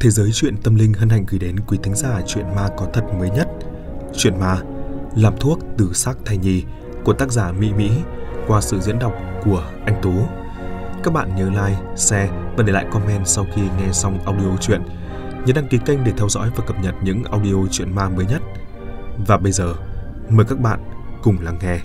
Thế giới truyện tâm linh hân hạnh gửi đến quý thính giả truyện ma có thật mới nhất. Truyện ma Làm thuốc từ xác thai nhi của tác giả Mỹ Mỹ qua sự diễn đọc của anh Tú. Các bạn nhớ like, share và để lại comment sau khi nghe xong audio truyện. Nhớ đăng ký kênh để theo dõi và cập nhật những audio truyện ma mới nhất. Và bây giờ, mời các bạn cùng lắng nghe.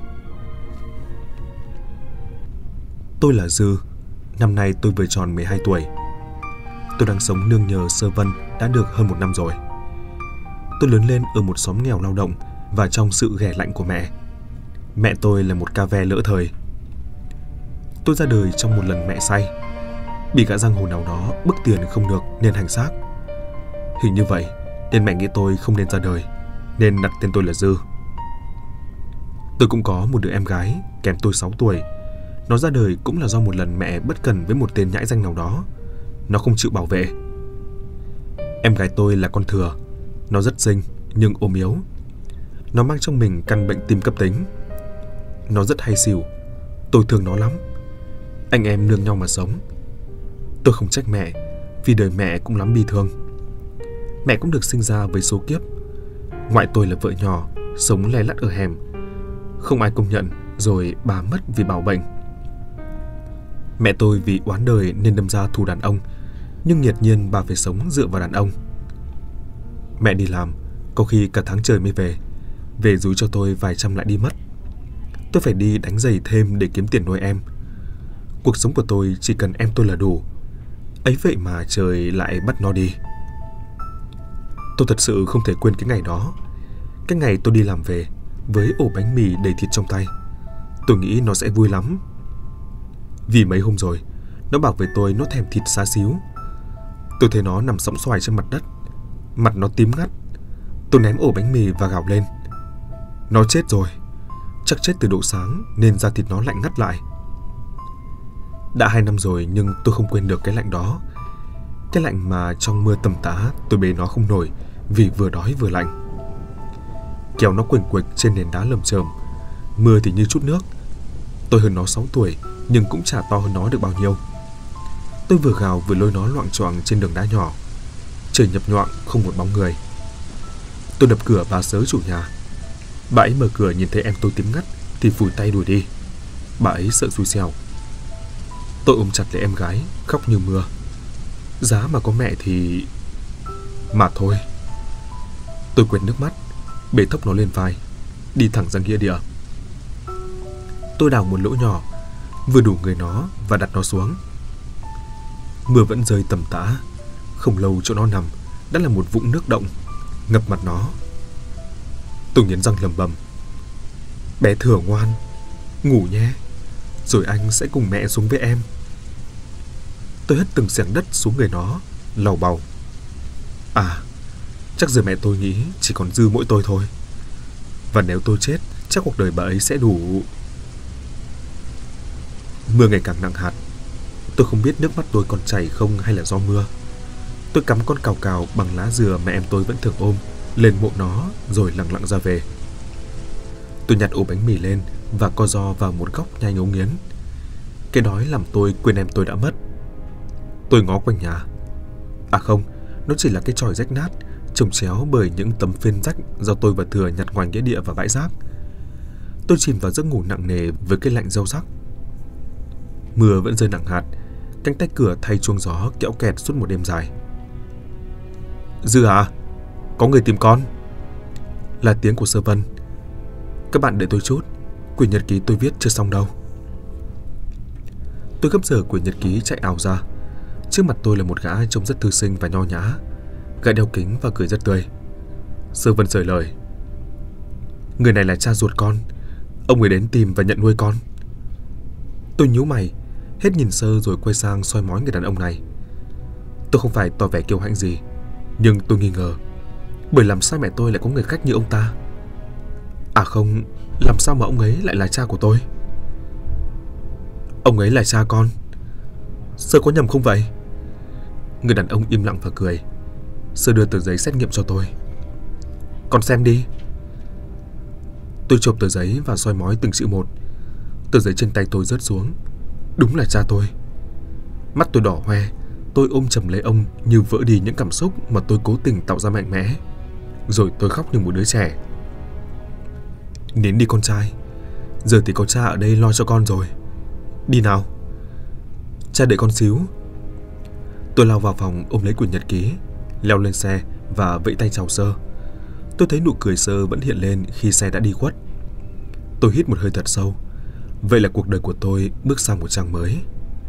Tôi là Dư. Năm nay tôi vừa tròn 12 tuổi. Tôi đang sống nương nhờ Sơ Vân đã được hơn 1 năm rồi. Tôi lớn lên ở một xóm nghèo lao động và trong sự ghẻ lạnh của mẹ. Mẹ tôi là một ca ve lỡ thời. Tôi ra đời trong một lần mẹ say. Bị gã giang hồ nào đó bức tiền không được nên hành xác. Hình như vậy nên mẹ nghĩ tôi không nên ra đời, nên đặt tên tôi là Dư. Tôi cũng có một đứa em gái kém tôi 6 tuổi. Nó ra đời cũng là do một lần mẹ bất cần với một tên nhãi danh nào đó. Nó không chịu bảo vệ. Em gái tôi là con thừa. Nó rất xinh nhưng ốm yếu. Nó mang trong mình căn bệnh tim cấp tính. Nó rất hay xỉu. Tôi thương nó lắm. Anh em nương nhau mà sống. Tôi không trách mẹ, vì đời mẹ cũng lắm bi thương. Mẹ cũng được sinh ra với số kiếp. Ngoại tôi là vợ nhỏ, sống le lắt ở hẻm. Không ai công nhận, rồi bà mất vì bạo bệnh. Mẹ tôi vì oán đời nên đâm ra thù đàn ông, nhưng nghiệt nhiên bà phải sống dựa vào đàn ông. Mẹ đi làm, có khi cả tháng trời mới về. Về dúi cho tôi vài trăm lại đi mất. Tôi phải đi đánh giày thêm để kiếm tiền nuôi em. Cuộc sống của tôi chỉ cần em tôi là đủ. Ấy vậy mà trời lại bắt nó đi. Tôi thật sự không thể quên cái ngày đó. Cái ngày tôi đi làm về với ổ bánh mì đầy thịt trong tay. Tôi nghĩ nó sẽ vui lắm. Vì mấy hôm rồi nó bảo với tôi nó thèm thịt xá xíu. Tôi thấy nó nằm sõng xoài trên mặt đất. Mặt nó tím ngắt. Tôi ném ổ bánh mì và gào lên. Nó chết rồi. Chắc chết từ độ sáng nên da thịt nó lạnh ngắt lại. Đã 2 năm rồi nhưng tôi không quên được cái lạnh đó. Cái lạnh mà trong mưa tầm tã tôi bế nó không nổi vì vừa đói vừa lạnh. Kéo nó quỳnh quịch trên nền đá lởm chởm. Mưa thì như chút nước. Tôi hơn nó 6 tuổi nhưng cũng chả to hơn nó được bao nhiêu. Tôi vừa gào vừa lôi nó loạng choạng trên đường đá nhỏ. Trời nhập nhoạng không một bóng người. Tôi đập cửa bà Sớ chủ nhà. Bà ấy mở cửa nhìn thấy em tôi tím ngắt thì phủi tay đuổi đi. Bà ấy sợ xui xẻo. Tôi ôm chặt lấy em gái, khóc như mưa. Giá mà có mẹ thì... Mà thôi. Tôi quệt nước mắt, bế thốc nó lên vai, đi thẳng ra nghĩa địa. Tôi đào một lỗ nhỏ, vừa đủ người nó và đặt nó xuống. Mưa vẫn rơi tầm tã. Không lâu chỗ nó nằm đã là một vũng nước động ngập mặt nó. Tôi nghiến răng lầm bầm. Bé Thừa ngoan, ngủ nhé, rồi anh sẽ cùng mẹ xuống với em. Tôi hất từng xẻng đất xuống người nó, lầu bầu. À, chắc giờ mẹ tôi nghĩ chỉ còn Dư mỗi tôi thôi. Và nếu tôi chết, chắc cuộc đời bà ấy sẽ đủ. Mưa ngày càng nặng hạt. Tôi không biết nước mắt tôi còn chảy không hay là do mưa. Tôi cắm con cào cào bằng lá dừa mà em tôi vẫn thường ôm lên mộ nó rồi lặng lặng ra về. Tôi nhặt ổ bánh mì lên và co ro vào một góc nhai ngấu nghiến. Cái đói làm tôi quên em tôi đã mất. Tôi ngó quanh nhà. À không, nó chỉ là cái chòi rách nát chồng chéo bởi những tấm phên rách do tôi và Thừa nhặt ngoài nghĩa địa và bãi rác. Tôi chìm vào giấc ngủ nặng nề với cái lạnh rau rắc. Mưa vẫn rơi nặng hạt. Cánh tay cửa thay chuông gió kẽo kẹt suốt một đêm dài. Dư à, có người tìm con. Là tiếng của Sơ Vân. Các bạn đợi tôi chút, quyển nhật ký tôi viết chưa xong đâu. Tôi gấp dở quyển nhật ký chạy ảo ra. Trước mặt tôi là một gã trông rất thư sinh và nho nhã. Gã đeo kính và cười rất tươi. Sơ Vân sởi lời. Người này là cha ruột con. Ông ấy đến tìm và nhận nuôi con. Tôi nhíu mày, hết nhìn Sơ rồi quay sang soi mói người đàn ông này. Tôi không phải tỏ vẻ kiêu hãnh gì, nhưng tôi nghi ngờ. Bởi làm sao mẹ tôi lại có người khách như ông ta? À không, làm sao mà ông ấy lại là cha của tôi? Ông ấy là cha con. Sơ có nhầm không vậy? Người đàn ông im lặng và cười. Sơ đưa tờ giấy xét nghiệm cho tôi. Con xem đi. Tôi chộp tờ giấy và soi mói từng chữ một. Tờ giấy trên tay tôi rớt xuống. Đúng là cha tôi. Mắt tôi đỏ hoe. Tôi ôm chầm lấy ông như vỡ đi những cảm xúc mà tôi cố tình tạo ra mạnh mẽ. Rồi tôi khóc như một đứa trẻ. Nín đi con trai, giờ thì có cha ở đây lo cho con rồi. Đi nào. Cha đợi con xíu. Tôi lao vào phòng ôm lấy quyển nhật ký, leo lên xe và vẫy tay chào Sơ. Tôi thấy nụ cười Sơ vẫn hiện lên khi xe đã đi khuất. Tôi hít một hơi thật sâu. Vậy là cuộc đời của tôi bước sang một trang mới.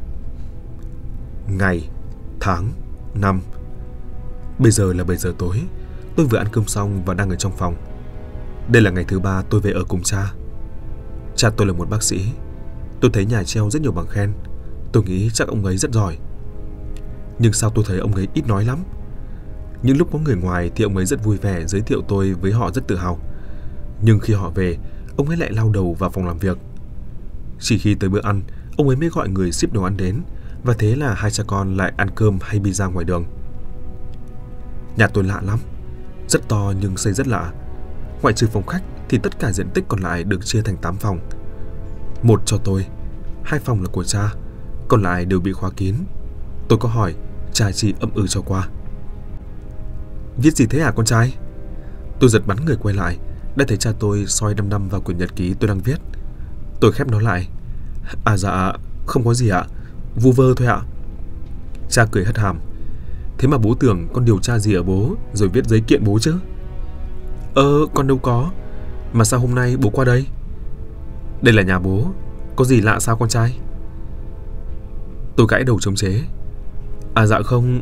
Ngày, tháng, năm. Bây giờ là 7 giờ tối. Tôi vừa ăn cơm xong và đang ở trong phòng. Đây là ngày thứ 3 tôi về ở cùng cha. Cha tôi là một bác sĩ. Tôi thấy nhà treo rất nhiều bằng khen. Tôi nghĩ chắc ông ấy rất giỏi. Nhưng sao tôi thấy ông ấy ít nói lắm. Những lúc có người ngoài thì ông ấy rất vui vẻ giới thiệu tôi với họ, rất tự hào. Nhưng khi họ về, ông ấy lại lao đầu vào phòng làm việc. Chỉ khi tới bữa ăn, ông ấy mới gọi người ship đồ ăn đến. Và thế là hai cha con lại ăn cơm hay pizza ngoài đường. Nhà tôi lạ lắm. Rất to nhưng xây rất lạ. Ngoại trừ phòng khách thì tất cả diện tích còn lại được chia thành 8 phòng. Một cho tôi, 2 phòng là của cha, còn lại đều bị khóa kín. Tôi có hỏi, cha chỉ ậm ừ cho qua. Viết gì thế hả con trai? Tôi giật bắn người quay lại, đã thấy cha tôi soi đăm đăm vào quyển nhật ký tôi đang viết. Tôi khép nó lại. À dạ, không có gì ạ, vu vơ thôi ạ. Cha cười hất hàm. Thế mà bố tưởng con điều tra gì ở bố rồi viết giấy kiện bố chứ? Con đâu có. Mà sao hôm nay bố qua đây? Đây là nhà bố, có gì lạ sao con trai? Tôi gãi đầu chống chế. À dạ không,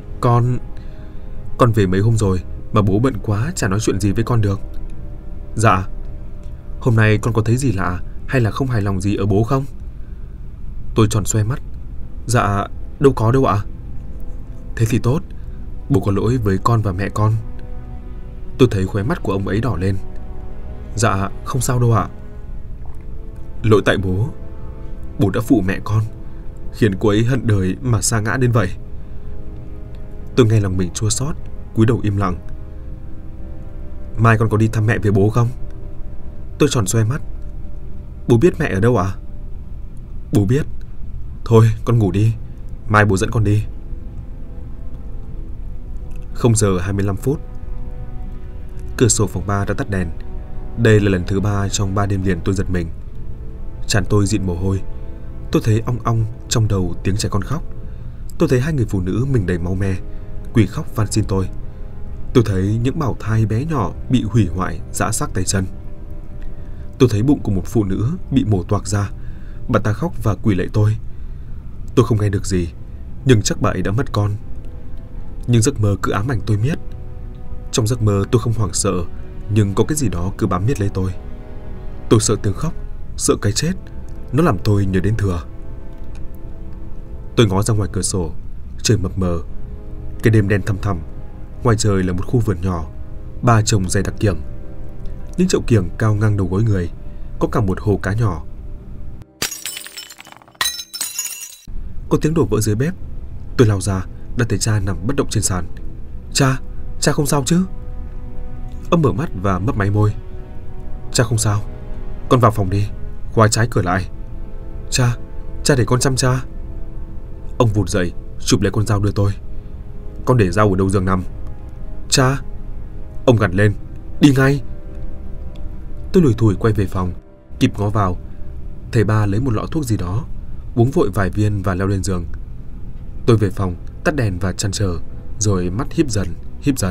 con về mấy hôm rồi mà bố bận quá chả nói chuyện gì với con được. Dạ. Hôm nay con có thấy gì lạ hay là không hài lòng gì ở bố không? Tôi tròn xoe mắt. Dạ, đâu có đâu ạ. Thế thì tốt, bố có lỗi với con và mẹ con. Tôi thấy khóe mắt của ông ấy đỏ lên. Dạ, không sao đâu ạ. Lỗi tại bố. Bố đã phụ mẹ con, khiến cô ấy hận đời mà sa ngã đến vậy. Tôi nghe lòng mình chua xót, cúi đầu im lặng. Mai con có đi thăm mẹ với bố không? Tôi tròn xoe mắt. Bố biết mẹ ở đâu ạ? Bố biết. Thôi con ngủ đi, mai bố dẫn con đi. 0 giờ 25 phút. Cửa sổ phòng 3 đã tắt đèn. Đây là lần thứ 3 trong 3 đêm liền tôi giật mình. Trán tôi dịn mồ hôi. Tôi thấy ong ong trong đầu tiếng trẻ con khóc. Tôi thấy hai người phụ nữ mình đầy máu me, quỳ khóc van xin tôi. Tôi thấy những bào thai bé nhỏ bị hủy hoại, rã xác tay chân. Tôi thấy bụng của một phụ nữ bị mổ toạc ra. Bà ta khóc và quỳ lạy tôi. Tôi không nghe được gì, nhưng chắc bà ấy đã mất con. Nhưng giấc mơ cứ ám ảnh tôi miết. Trong giấc mơ tôi không hoảng sợ, nhưng có cái gì đó cứ bám miết lấy tôi. Tôi sợ tiếng khóc, sợ cái chết. Nó làm tôi nhớ đến Thừa. Tôi ngó ra ngoài cửa sổ. Trời mập mờ. Cái đêm đen thăm thẳm. Ngoài trời là một khu vườn nhỏ, 3 chồng dày đặc kiểng. Những chậu kiểng cao ngang đầu gối người. Có cả một hồ cá nhỏ. Có tiếng đổ vỡ dưới bếp. Tôi lao ra, đã thấy cha nằm bất động trên sàn. Cha không sao chứ? Ông mở mắt và mấp máy môi. Cha không sao. Con vào phòng đi, khóa trái cửa lại. Cha để con chăm cha. Ông vụt dậy, chụp lấy con dao đưa tôi. Con để dao ở đầu giường nằm. Cha. Ông gằn lên. Đi ngay. Tôi lủi thủi quay về phòng, kịp ngó vào, thấy ba lấy một lọ thuốc gì đó, uống vội vài viên và leo lên giường. Tôi về phòng, tắt đèn và chăn trở, rồi mắt híp dần.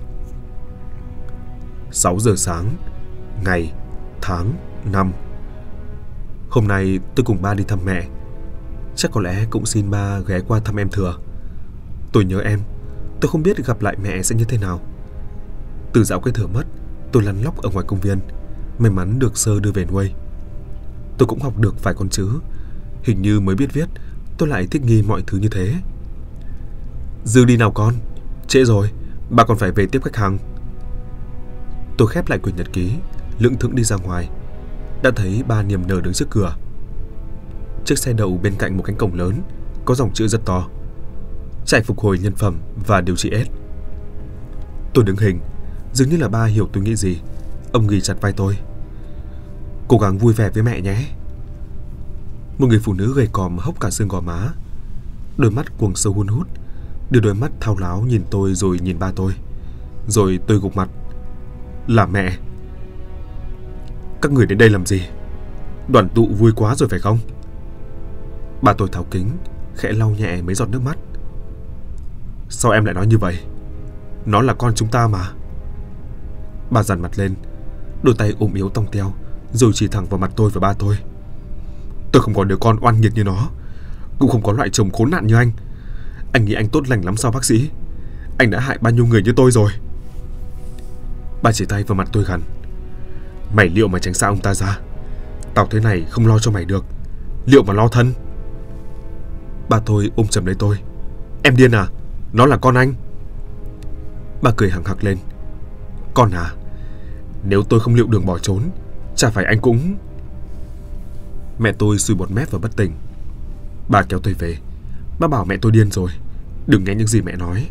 6 giờ sáng. Ngày, tháng, năm. Hôm nay tôi cùng ba đi thăm mẹ. Chắc có lẽ cũng xin ba ghé qua thăm em Thừa. Tôi nhớ em. Tôi không biết gặp lại mẹ sẽ như thế nào. Từ dạo cái Thừa mất, tôi lăn lóc ở ngoài công viên, may mắn được Sơ đưa về nuôi. Tôi cũng học được vài con chữ. Hình như mới biết viết, tôi lại thích nghi mọi thứ như thế. Dư đi nào con. Trễ rồi, bà còn phải về tiếp khách hàng. Tôi khép lại quyển nhật ký, lững thững đi ra ngoài. Đã thấy ba niềm nở đứng trước cửa. Chiếc xe đậu bên cạnh một cánh cổng lớn, có dòng chữ rất to: trại phục hồi nhân phẩm và điều trị AIDS. Tôi đứng hình, dường như là ba hiểu tôi nghĩ gì. Ông ghì chặt vai tôi. Cố gắng vui vẻ với mẹ nhé. Một người phụ nữ gầy còm hốc cả xương gò má, đôi mắt cuồng sâu hun hút, đưa đôi mắt thao láo nhìn tôi rồi nhìn ba tôi. Rồi tôi gục mặt. Là mẹ. Các người đến đây làm gì? Đoàn tụ vui quá rồi phải không? Ba tôi tháo kính, khẽ lau nhẹ mấy giọt nước mắt. Sao em lại nói như vậy? Nó là con chúng ta mà. Bà dằn mặt lên, đôi tay ôm yếu tong teo, rồi chỉ thẳng vào mặt tôi và ba tôi. Tôi không có đứa con oan nghiệt như nó, cũng không có loại chồng khốn nạn như anh. Anh nghĩ anh tốt lành lắm sao bác sĩ? Anh đã hại bao nhiêu người như tôi rồi. Bà chỉ tay vào mặt tôi gằn. Mày liệu mà tránh xa ông ta ra. Tao thế này không lo cho mày được, liệu mà lo thân. Bà tôi ôm chầm lấy tôi. Em điên à? Nó là con anh. Bà cười hằng hặc lên. Con à? Nếu tôi không liệu đường bỏ trốn, chả phải anh cũng... Mẹ tôi sùi bọt mép và bất tỉnh. Bà kéo tôi về. Bà bảo mẹ tôi điên rồi, đừng nghe những gì mẹ nói.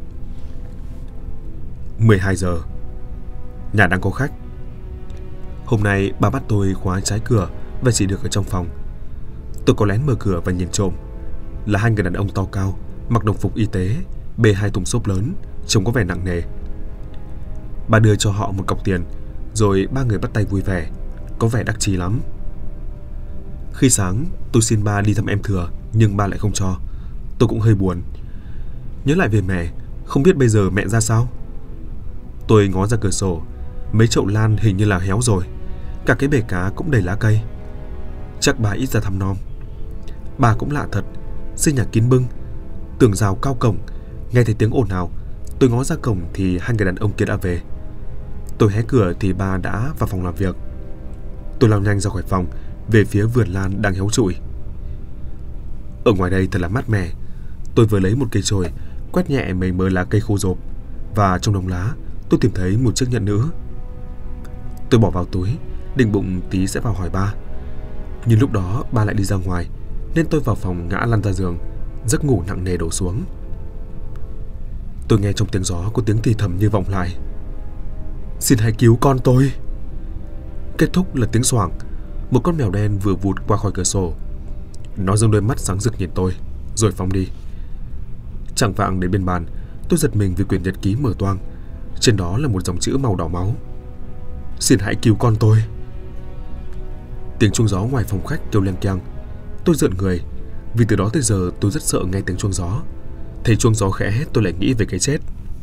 12 giờ. Nhà đang có khách. Hôm nay bà bắt tôi khóa trái cửa và chỉ được ở trong phòng. Tôi có lén mở cửa và nhìn trộm. Là hai người đàn ông to cao, mặc đồng phục y tế, bê hai thùng xốp lớn, trông có vẻ nặng nề. Bà đưa cho họ một cọc tiền, rồi ba người bắt tay vui vẻ, có vẻ đắc chí lắm. Khi sáng, tôi xin ba đi thăm em Thừa, nhưng ba lại không cho. Tôi cũng hơi buồn. Nhớ lại về mẹ, không biết bây giờ mẹ ra sao. Tôi ngó ra cửa sổ, mấy chậu lan hình như là héo rồi, cả cái bể cá cũng đầy lá cây. Chắc bà ít ra thăm nom. Bà cũng lạ thật, xây nhà kín bưng, tường rào cao cổng. Nghe thấy tiếng ồn ào, tôi ngó ra cổng thì hai người đàn ông kia đã về. Tôi hé cửa thì ba đã vào phòng làm việc. Tôi lao nhanh ra khỏi phòng, về phía vườn lan đang héo trụi. Ở ngoài đây thật là mát mẻ. Tôi vừa lấy một cây chổi, quét nhẹ mấy mớ lá cây khô rộp, và trong đống lá tôi tìm thấy một chiếc nhẫn nữ. Tôi bỏ vào túi, định bụng tí sẽ vào hỏi ba. Nhưng lúc đó ba lại đi ra ngoài, nên tôi vào phòng ngã lăn ra giường, giấc ngủ nặng nề đổ xuống. Tôi nghe trong tiếng gió có tiếng thì thầm như vọng lại. Xin hãy cứu con tôi. Kết thúc là tiếng xoảng. Một con mèo đen vừa vụt qua khỏi cửa sổ. Nó giương đôi mắt sáng rực nhìn tôi, rồi phóng đi. Chẳng vạng đến bên bàn, tôi giật mình vì quyển nhật ký mở toang. Trên đó là một dòng chữ màu đỏ máu. Xin hãy cứu con tôi. Tiếng chuông gió ngoài phòng khách kêu leng keng. Tôi rợn người, vì từ đó tới giờ tôi rất sợ nghe tiếng chuông gió. Thấy chuông gió khẽ, tôi lại nghĩ về cái chết.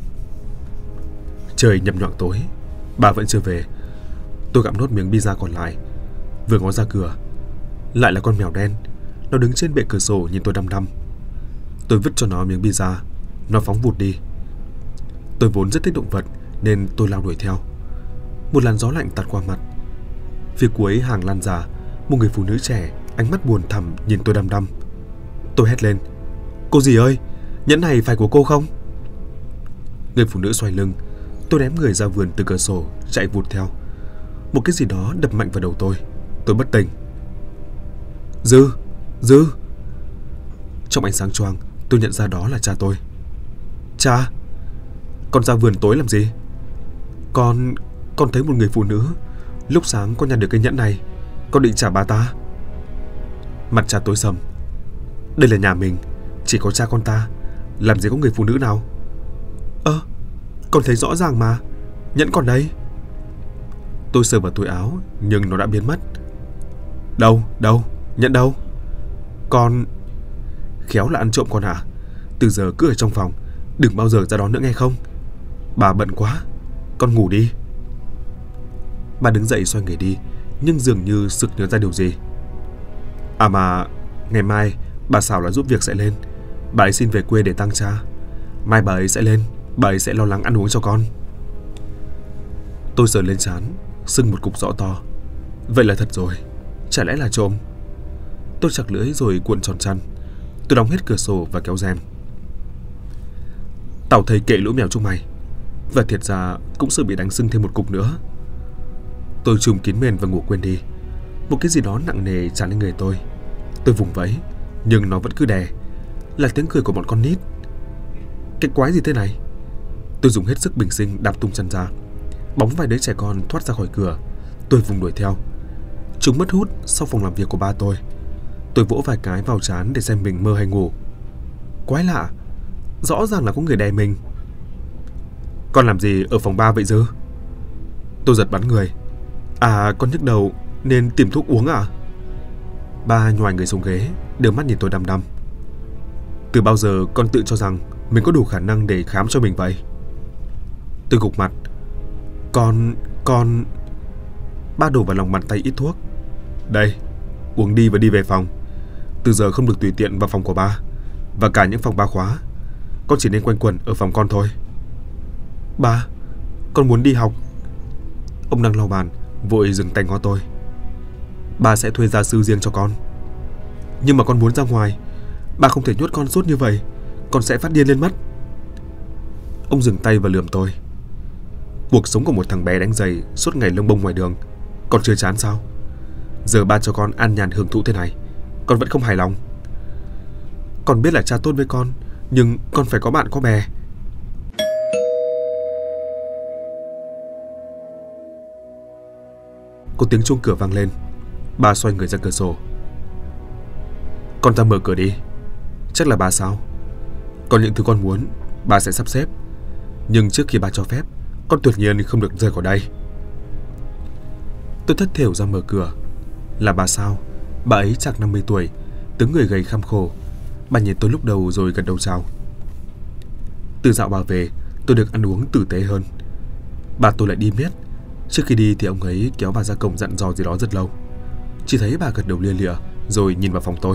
Trời nhậm nhoạng tối, bà vẫn chưa về. Tôi gặm nốt miếng pizza còn lại, vừa ngó ra cửa, lại là con mèo đen. Nó đứng trên bệ cửa sổ nhìn tôi đăm đăm. Tôi vứt cho nó miếng pizza, nó phóng vụt đi. Tôi vốn rất thích động vật nên tôi lao đuổi theo. Một làn gió lạnh tạt qua mặt. Phía cuối hàng lan già, một người phụ nữ trẻ, ánh mắt buồn thẳm nhìn tôi đăm đăm. Tôi hét lên. Cô dì ơi, nhẫn này phải của cô không? Người phụ nữ xoay lưng. Tôi ném người ra vườn từ cửa sổ, chạy vụt theo. Một cái gì đó đập mạnh vào đầu tôi. Tôi bất tỉnh. Dư. Trong ánh sáng choang, tôi nhận ra đó là cha tôi. Cha, con ra vườn tối làm gì? Con thấy một người phụ nữ. Lúc sáng con nhặt được cái nhẫn này, con định trả bà ta. Mặt cha tối sầm. Đây là nhà mình, chỉ có cha con ta, làm gì có người phụ nữ nào. Con thấy rõ ràng mà, nhẫn còn đây. Tôi sờ vào túi áo, nhưng nó đã biến mất. Đâu, nhẫn đâu? Con... Khéo là ăn trộm con à? Từ giờ cứ ở trong phòng, đừng bao giờ ra đó nữa nghe không? Bà bận quá, con ngủ đi. Bà đứng dậy xoay người đi, nhưng dường như sực nhớ ra điều gì. À mà, ngày mai bà Sảo là giúp việc sẽ lên. Bà ấy xin về quê để tang cha. Mai bà ấy sẽ lên, bà ấy sẽ lo lắng ăn uống cho con. Tôi sờ lên trán, sưng một cục rõ to. Vậy là thật rồi, chả lẽ là trộm? Tôi chặt lưỡi rồi cuộn tròn chăn. Tôi đóng hết cửa sổ và kéo rèm. Tao thấy kệ lũ mèo chúng mày. Và thiệt ra cũng sợ bị đánh sưng thêm một cục nữa. Tôi trùm kín mền và ngủ quên đi. Một cái gì đó nặng nề tràn lên người tôi. Tôi vùng vẫy, nhưng nó vẫn cứ đè. Là tiếng cười của bọn con nít. Cái quái gì thế này? Tôi dùng hết sức bình sinh đạp tung chân ra. Bóng vài đứa trẻ con thoát ra khỏi cửa. Tôi vùng đuổi theo. Chúng mất hút sau phòng làm việc của ba tôi. Tôi vỗ vài cái vào trán để xem mình mơ hay ngủ. Quái lạ, Rõ ràng là có người đè mình. Con làm gì ở phòng 3 vậy Dư? Tôi giật bắn người. À, con nhức đầu nên tìm thuốc uống à? Ba nhoài người xuống ghế, đưa mắt nhìn tôi đăm đăm. Từ bao giờ con tự cho rằng mình có đủ khả năng để khám cho mình vậy? Tôi gục mặt. Con... Ba đổ vào lòng bàn tay ít thuốc. Đây, uống đi và đi về phòng. Từ giờ không được tùy tiện vào phòng của ba, và cả những phòng ba khóa. Con chỉ nên quanh quẩn ở phòng con thôi. Ba, con muốn đi học. Ông đang lau bàn, vội dừng tay ngó tôi. Ba sẽ thuê gia sư riêng cho con. Nhưng mà con muốn ra ngoài. Ba không thể nhốt con suốt như vậy. Con sẽ phát điên lên mất. Ông dừng tay và lườm tôi. Cuộc sống của một thằng bé đánh giày suốt ngày lông bông ngoài đường, con chưa chán sao? Giờ ba cho con an nhàn hưởng thụ thế này, con vẫn không hài lòng. Con biết là cha tốt với con, nhưng con phải có bạn có bè. Có tiếng chuông cửa vang lên. Ba xoay người ra cửa sổ. Con ra mở cửa đi. Chắc là ba sao? Còn những thứ con muốn, ba sẽ sắp xếp. Nhưng trước khi ba cho phép, con tuyệt nhiên không được rời khỏi đây. Tôi thất thểu ra mở cửa. Là bà sao? Bà ấy chạc 50 tuổi, tướng người gầy kham khổ. Bà nhìn tôi lúc đầu rồi gật đầu chào. Từ dạo bà về, tôi được ăn uống tử tế hơn. Bà tôi lại đi miết. Trước khi đi thì ông ấy kéo bà ra cổng dặn dò gì đó rất lâu. Chỉ thấy bà gật đầu lia lịa rồi nhìn vào phòng tôi.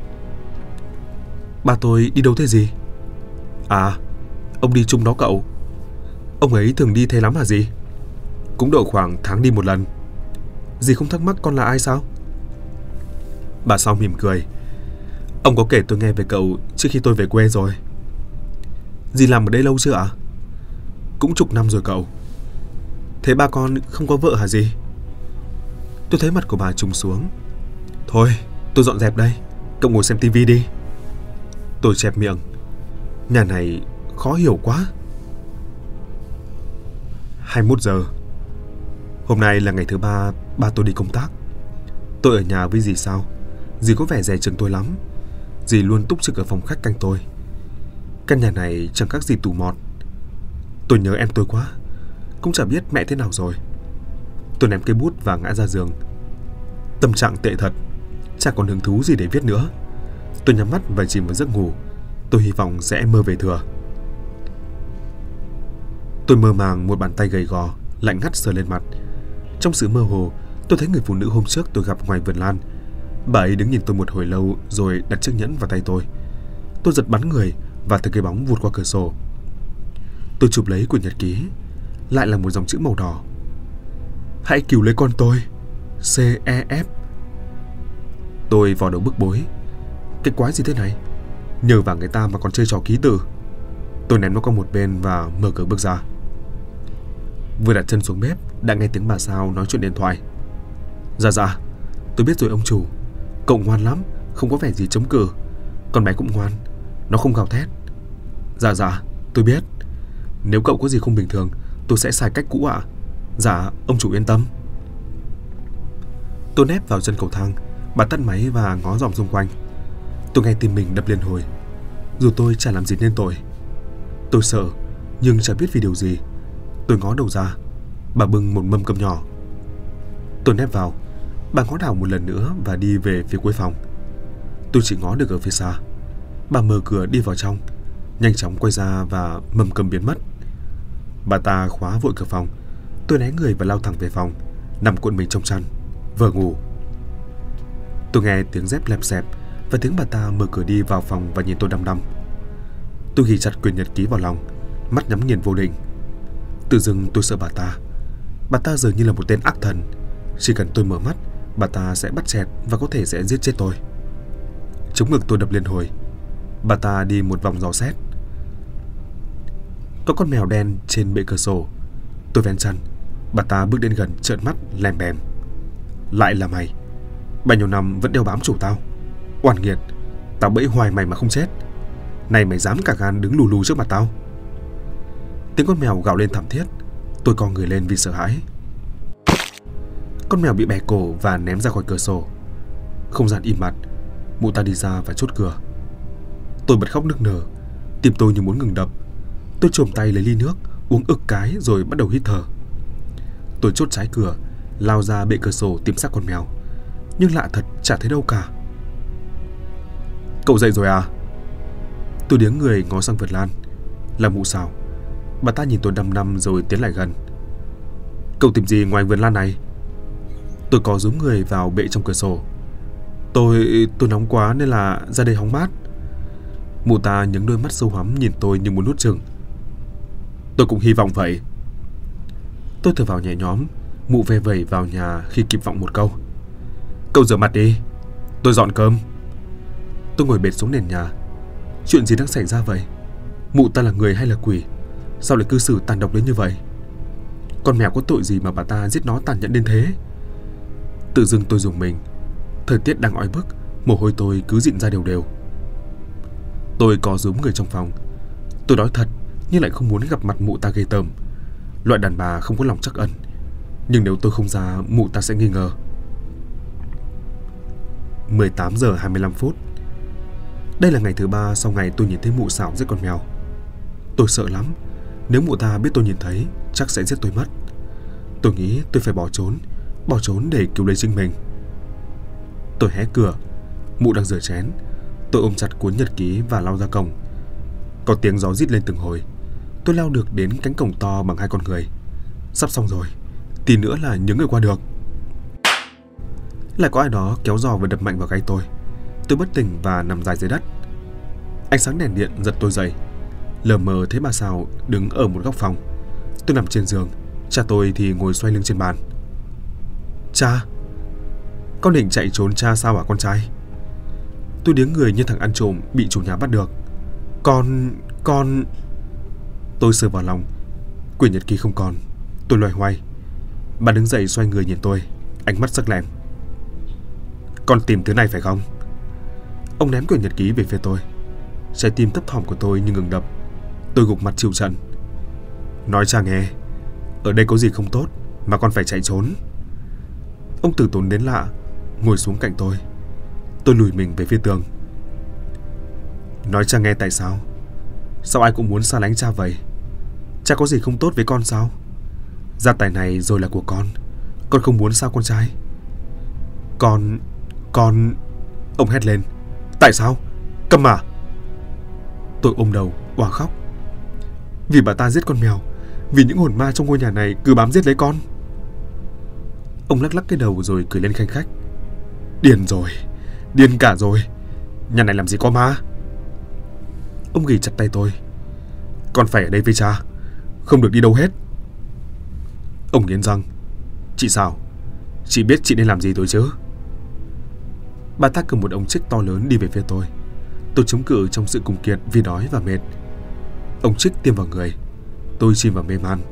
Bà tôi đi đâu thế gì? À, ông đi chung đó cậu. Ông ấy thường đi thế lắm hả gì? Cũng độ khoảng tháng đi một lần. Dì không thắc mắc con là ai sao? Bà sau mỉm cười. Ông có kể tôi nghe về cậu trước khi tôi về quê rồi. Dì làm ở đây lâu chưa ạ? Cũng chục năm rồi cậu. Thế ba con không có vợ hả dì? Tôi thấy mặt của bà trùng xuống. Thôi, tôi dọn dẹp đây. Cậu ngồi xem tivi đi. Tôi chẹp miệng. Nhà này khó hiểu quá. 21 giờ. Hôm nay là ngày thứ ba ba tôi đi công tác. Tôi ở nhà với dì sao. Dì có vẻ dè chừng tôi lắm. Dì luôn túc trực ở phòng khách canh tôi. Căn nhà này chẳng khác gì tù mọt. Tôi nhớ em tôi quá. Cũng chả biết mẹ thế nào rồi. Tôi ném cây bút và ngã ra giường. Tâm trạng tệ thật. Chả còn hứng thú gì để viết nữa. Tôi nhắm mắt và chìm vào giấc ngủ. Tôi hy vọng sẽ mơ về thừa. Tôi mơ màng một bàn tay gầy gò lạnh ngắt sờ lên mặt. Trong sự mơ hồ, tôi thấy người phụ nữ hôm trước tôi gặp ngoài vườn lan. Bà ấy đứng nhìn tôi một hồi lâu rồi đặt chiếc nhẫn vào tay tôi. Tôi giật bắn người và thấy cái bóng vụt qua cửa sổ. Tôi chụp lấy quyển nhật ký. Lại là một dòng chữ màu đỏ. Hãy cứu lấy con tôi. CEF. Tôi vào đầu bức bối. Cái quái gì thế này? Nhờ vào người ta mà còn chơi trò ký từ. Tôi ném nó qua một bên và mở cửa bước ra. Vừa đặt chân xuống bếp đã nghe tiếng bà sao nói chuyện điện thoại. Dạ, tôi biết rồi ông chủ. Cậu ngoan lắm, không có vẻ gì chống cự. Con bé cũng ngoan, nó không gào thét. Dạ, tôi biết. Nếu cậu có gì không bình thường, tôi sẽ xài cách cũ ạ. Dạ, ông chủ yên tâm. Tôi nép vào chân cầu thang. Bà tắt máy và ngó dòm xung quanh. Tôi nghe tim mình đập liên hồi. Dù tôi chả làm gì nên tội. Tôi sợ, nhưng chả biết vì điều gì. Tôi ngó đầu ra. Bà bưng một mâm cơm nhỏ. Tôi nép vào. Bà ngó đảo một lần nữa và đi về phía cuối phòng. Tôi chỉ ngó được ở phía xa. Bà mở cửa đi vào trong, nhanh chóng quay ra và mâm cơm biến mất. Bà ta khóa vội cửa phòng. Tôi né người và lao thẳng về phòng, nằm cuộn mình trong chăn, vờ ngủ. Tôi nghe tiếng dép lẹp xẹp và tiếng bà ta mở cửa đi vào phòng và nhìn tôi đăm đăm. Tôi ghi chặt quyển nhật ký vào lòng, mắt nhắm nghiền vô định. Tự dưng tôi sợ bà ta. Bà ta dường như là một tên ác thần. Chỉ cần tôi mở mắt, bà ta sẽ bắt chẹt và có thể sẽ giết chết tôi. Trống ngực tôi đập liên hồi. Bà ta đi một vòng dò xét. Có con mèo đen trên bệ cửa sổ. Tôi vén chăn. Bà ta bước đến gần trợn mắt lèm bèm. Lại là mày. Bao nhiêu năm vẫn đeo bám chủ tao. Oan nghiệt. Tao bẫy hoài mày mà không chết. Này mày dám cả gan đứng lù lù trước mặt tao. Tiếng con mèo gào lên thảm thiết. Tôi co người lên vì sợ hãi. Con mèo bị bẻ cổ và ném ra khỏi cửa sổ. Không gian im bặt. Mụ ta đi ra và chốt cửa. Tôi bật khóc nức nở. Tim tôi như muốn ngừng đập. Tôi chồm tay lấy ly nước, uống ực cái rồi bắt đầu hít thở. Tôi chốt trái cửa, lao ra bệ cửa sổ tìm xác con mèo. Nhưng lạ thật, chả thấy đâu cả. Cậu dậy rồi à? Tôi điếng người ngó sang vườn lan. Là Mụ Sào. Bà ta nhìn tôi đăm đăm rồi tiến lại gần. Cậu tìm gì ngoài vườn lan này? Tôi có rúm người vào bệ trong cửa sổ. Tôi nóng quá nên là ra đây hóng mát. Mụ ta nhướng đôi mắt sâu hoắm nhìn tôi như muốn nuốt chửng. Tôi cũng hy vọng vậy. Tôi thở vào nhẹ nhõm. Mụ ve vẩy vào nhà khi kịp vọng một câu. Cậu rửa mặt đi, tôi dọn cơm. Tôi ngồi bệt xuống nền nhà. Chuyện gì đang xảy ra vậy? Mụ ta là người hay là quỷ? Sao lại cư xử tàn độc đến như vậy? Con mèo có tội gì mà bà ta giết nó tàn nhẫn đến thế? Tự dưng tôi rùng mình. Thời tiết đang oi bức, mồ hôi tôi cứ dịn ra đều đều. Tôi có rúm người trong phòng. Tôi đói thật nhưng lại không muốn gặp mặt mụ ta ghê tởm. Loại đàn bà không có lòng trắc ẩn. Nhưng nếu tôi không ra, mụ ta sẽ nghi ngờ. 18 giờ 25 phút. Đây là ngày thứ 3 sau ngày tôi nhìn thấy Mụ Sào giết con mèo. Tôi sợ lắm. Nếu mụ ta biết tôi nhìn thấy, chắc sẽ giết tôi mất. Tôi nghĩ tôi phải bỏ trốn để cứu lấy chính mình. Tôi hé cửa. Mụ đang rửa chén. Tôi ôm chặt cuốn nhật ký và lao ra cổng. Có tiếng gió rít lên từng hồi. Tôi lao được đến cánh cổng to bằng 2 con người. Sắp xong rồi, tí nữa là những người qua được. Lại có ai đó kéo giò và đập mạnh vào gáy tôi. Tôi bất tỉnh và nằm dài dưới đất. Ánh sáng đèn điện giật tôi dậy. Lờ mờ thấy bà Sào đứng ở một góc phòng. Tôi nằm trên giường. Cha tôi thì ngồi xoay lưng trên bàn. Cha, con định chạy trốn cha sao hả con trai? Tôi điếng người như thằng ăn trộm bị chủ nhà bắt được. Con... Tôi sờ vào lòng. Quyển nhật ký không còn. Tôi loay hoay. Bà đứng dậy xoay người nhìn tôi, ánh mắt sắc lẹm. Con tìm thứ này phải không? Ông ném quyển nhật ký về phía tôi. Trái tim thấp thỏm của tôi như ngừng đập. Tôi gục mặt chịu trận. Nói cha nghe, ở đây có gì không tốt mà con phải chạy trốn? Ông từ tốn đến lạ, ngồi xuống cạnh tôi. Tôi lùi mình về phía tường. Nói cha nghe tại sao? Sao ai cũng muốn xa lánh cha vậy? Cha có gì không tốt với con sao? Gia tài này rồi là của con không muốn sao con trai? Con... Ông hét lên. Tại sao? Câm à? Tôi ôm đầu, oà khóc. Vì bà ta giết con mèo. Vì những hồn ma trong ngôi nhà này cứ bám giết lấy con. Ông lắc lắc cái đầu rồi cười lên khanh khách. Điên rồi, điên cả rồi. Nhà này làm gì có ma? Ông ghì chặt tay tôi. Con phải ở đây với cha, không được đi đâu hết. Ông nghiến răng. Chị Sào, chị biết chị nên làm gì tôi chứ? Bà ta cầm một ống trích to lớn đi về phía tôi. Tôi chống cự trong sự cùng kiệt vì đói và mệt. Ống trích tiêm vào người. Tôi chìm vào mê man.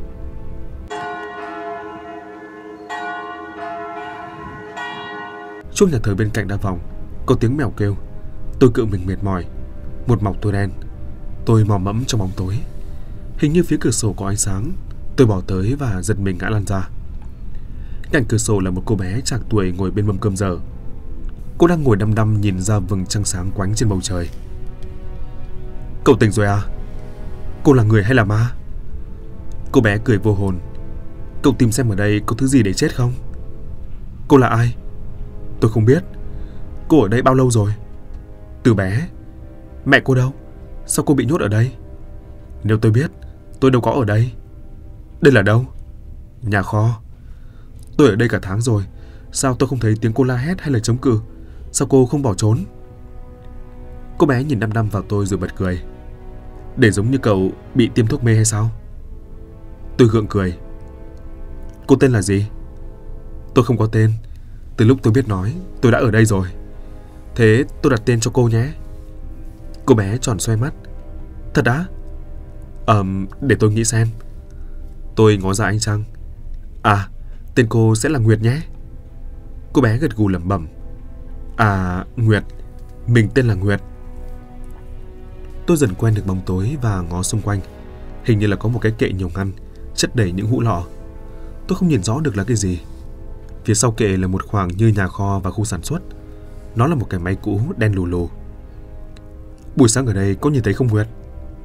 Chuông nhà thờ bên cạnh đã vọng. Có tiếng mèo kêu. Tôi cựa mình mệt mỏi. Một màu tối đen. Tôi mò mẫm trong bóng tối. Hình như phía cửa sổ có ánh sáng. Tôi bỏ tới và giật mình ngã lăn ra. Cạnh cửa sổ là một cô bé trạc tuổi ngồi bên mâm cơm dở. Cô đang ngồi đăm đăm nhìn ra vầng trăng sáng quánh trên bầu trời. Cậu tỉnh rồi à? Cô là người hay là ma? Cô bé cười vô hồn. Cậu tìm xem ở đây có thứ gì để chết không? Cô là ai? Tôi không biết. Cô ở đây bao lâu rồi? Từ bé. Mẹ cô đâu? Sao cô bị nhốt ở đây? Nếu tôi biết, tôi đâu có ở đây. Đây là đâu? Nhà kho. Tôi ở đây cả tháng rồi. Sao tôi không thấy tiếng cô la hét hay là chống cự? Sao cô không bỏ trốn? Cô bé nhìn đăm đăm vào tôi rồi bật cười. Để giống như cậu bị tiêm thuốc mê hay sao? Tôi gượng cười. Cô tên là gì? Tôi không có tên. Từ lúc tôi biết nói, tôi đã ở đây rồi. Thế tôi đặt tên cho cô nhé. Cô bé tròn xoay mắt. Thật á? Để tôi nghĩ xem. Tôi ngó ra ánh trăng. À, tên cô sẽ là Nguyệt nhé. Cô bé gật gù lẩm bẩm. À, Nguyệt. Mình tên là Nguyệt. Tôi dần quen được bóng tối và ngó xung quanh. Hình như là có một cái kệ nhiều ngăn, chất đầy những hũ lọ. Tôi không nhìn rõ được là cái gì. Phía sau kệ là một khoảng như nhà kho và khu sản xuất. Nó là một cái máy cũ đen lù lù. Buổi sáng ở đây có nhìn thấy không Nguyệt?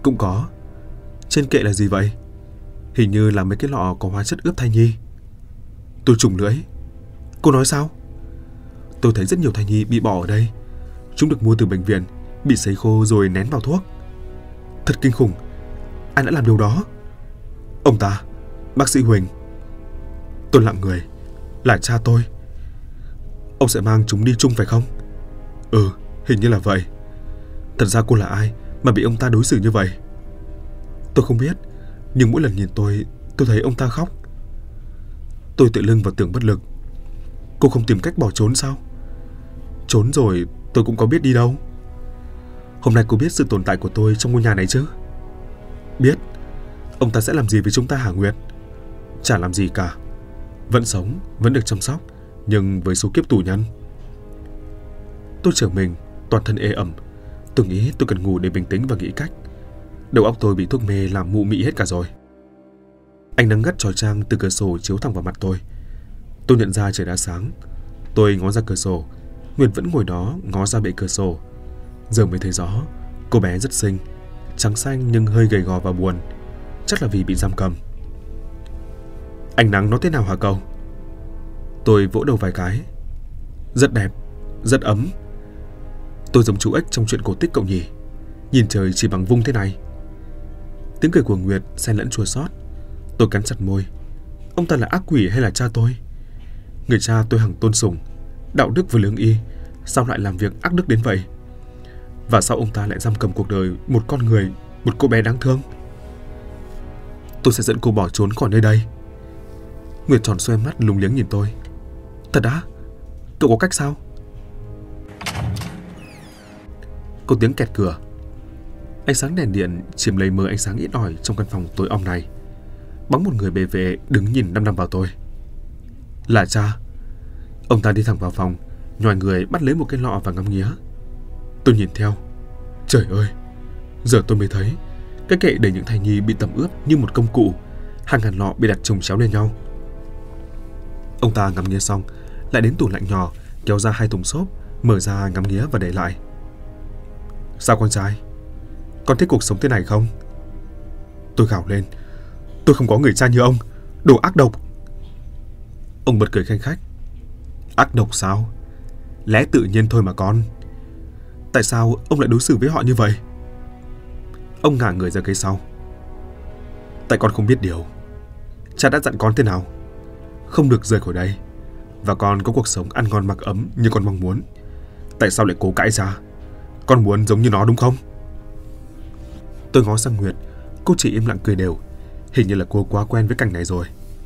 Cũng có. Trên kệ là gì vậy? Hình như là mấy cái lọ có hóa chất ướp thai nhi. Tôi trùng lưỡi. Cô nói sao? Tôi thấy rất nhiều thai nhi bị bỏ ở đây. Chúng được mua từ bệnh viện, bị sấy khô rồi nén vào thuốc. Thật kinh khủng. Ai đã làm điều đó? Ông ta, bác sĩ Huỳnh. Tôi lặng người. Là cha tôi. Ông sẽ mang chúng đi chung phải không? Ừ, hình như là vậy. Thật ra cô là ai mà bị ông ta đối xử như vậy? Tôi không biết, nhưng mỗi lần nhìn tôi thấy ông ta khóc. Tôi tựa lưng vào tường bất lực. Cô không tìm cách bỏ trốn sao? Trốn rồi tôi cũng có biết đi đâu. Hôm nay cô biết sự tồn tại của tôi trong ngôi nhà này chứ? Biết. Ông ta sẽ làm gì với chúng ta hả Nguyệt? Chả làm gì cả. Vẫn sống, vẫn được chăm sóc, nhưng với số kiếp tù nhân. Tôi trở mình, toàn thân ê ẩm. Tôi nghĩ tôi cần ngủ để bình tĩnh và nghĩ cách. Đầu óc tôi bị thuốc mê làm mụ mị hết cả rồi. Ánh nắng gắt chói chang từ cửa sổ chiếu thẳng vào mặt tôi. Tôi nhận ra trời đã sáng. Tôi ngó ra cửa sổ. Nguyệt vẫn ngồi đó ngó ra bệ cửa sổ. Giờ mới thấy rõ, cô bé rất xinh, trắng xanh nhưng hơi gầy gò và buồn. Chắc là vì bị giam cầm. Ánh nắng nó thế nào hả cậu? Tôi vỗ đầu vài cái. Rất đẹp, rất ấm. Tôi giống chú ếch trong chuyện cổ tích cậu nhỉ. Nhìn trời chỉ bằng vung thế này. Tiếng cười của Nguyệt xen lẫn chua xót. Tôi cắn chặt môi. Ông ta là ác quỷ hay là cha tôi? Người cha tôi hằng tôn sùng, đạo đức và lương y, sao lại làm việc ác đức đến vậy? Và sao ông ta lại giam cầm cuộc đời một con người, một cô bé đáng thương? Tôi sẽ dẫn cô bỏ trốn khỏi nơi đây. Nguyệt tròn xoe mắt lúng liếng nhìn tôi. Thật á? Cậu có cách sao? Có tiếng kẹt cửa. Ánh sáng đèn điện chiếm lấy mờ ánh sáng ít ỏi trong căn phòng tối om này. Bóng một người bề vệ đứng nhìn đăm đăm vào tôi. Là cha. Ông ta đi thẳng vào phòng, nhòi người bắt lấy một cái lọ và ngắm nghía. Tôi nhìn theo. Trời ơi, giờ tôi mới thấy cái kệ đầy những thai nhi bị tẩm ướp như một công cụ, hàng ngàn lọ bị đặt chồng chéo lên nhau. Ông ta ngắm nghía xong, lại đến tủ lạnh nhỏ, kéo ra 2 thùng xốp, mở ra ngắm nghía và để lại. Sao con trai? Con thích cuộc sống thế này không? Tôi gào lên. Tôi không có người cha như ông. Đồ ác độc. Ông bật cười khanh khách. Ác độc sao? Lẽ tự nhiên thôi mà con. Tại sao ông lại đối xử với họ như vậy? Ông ngả người ra ghế sau. Tại con không biết điều. Cha đã dặn con thế nào? Không được rời khỏi đây. Và con có cuộc sống ăn ngon mặc ấm như con mong muốn. Tại sao lại cố cãi ra? Con muốn giống như nó đúng không? Tôi ngó sang Nguyệt. Cô chỉ im lặng cười đều. Hình như là cô quá quen với cảnh này rồi.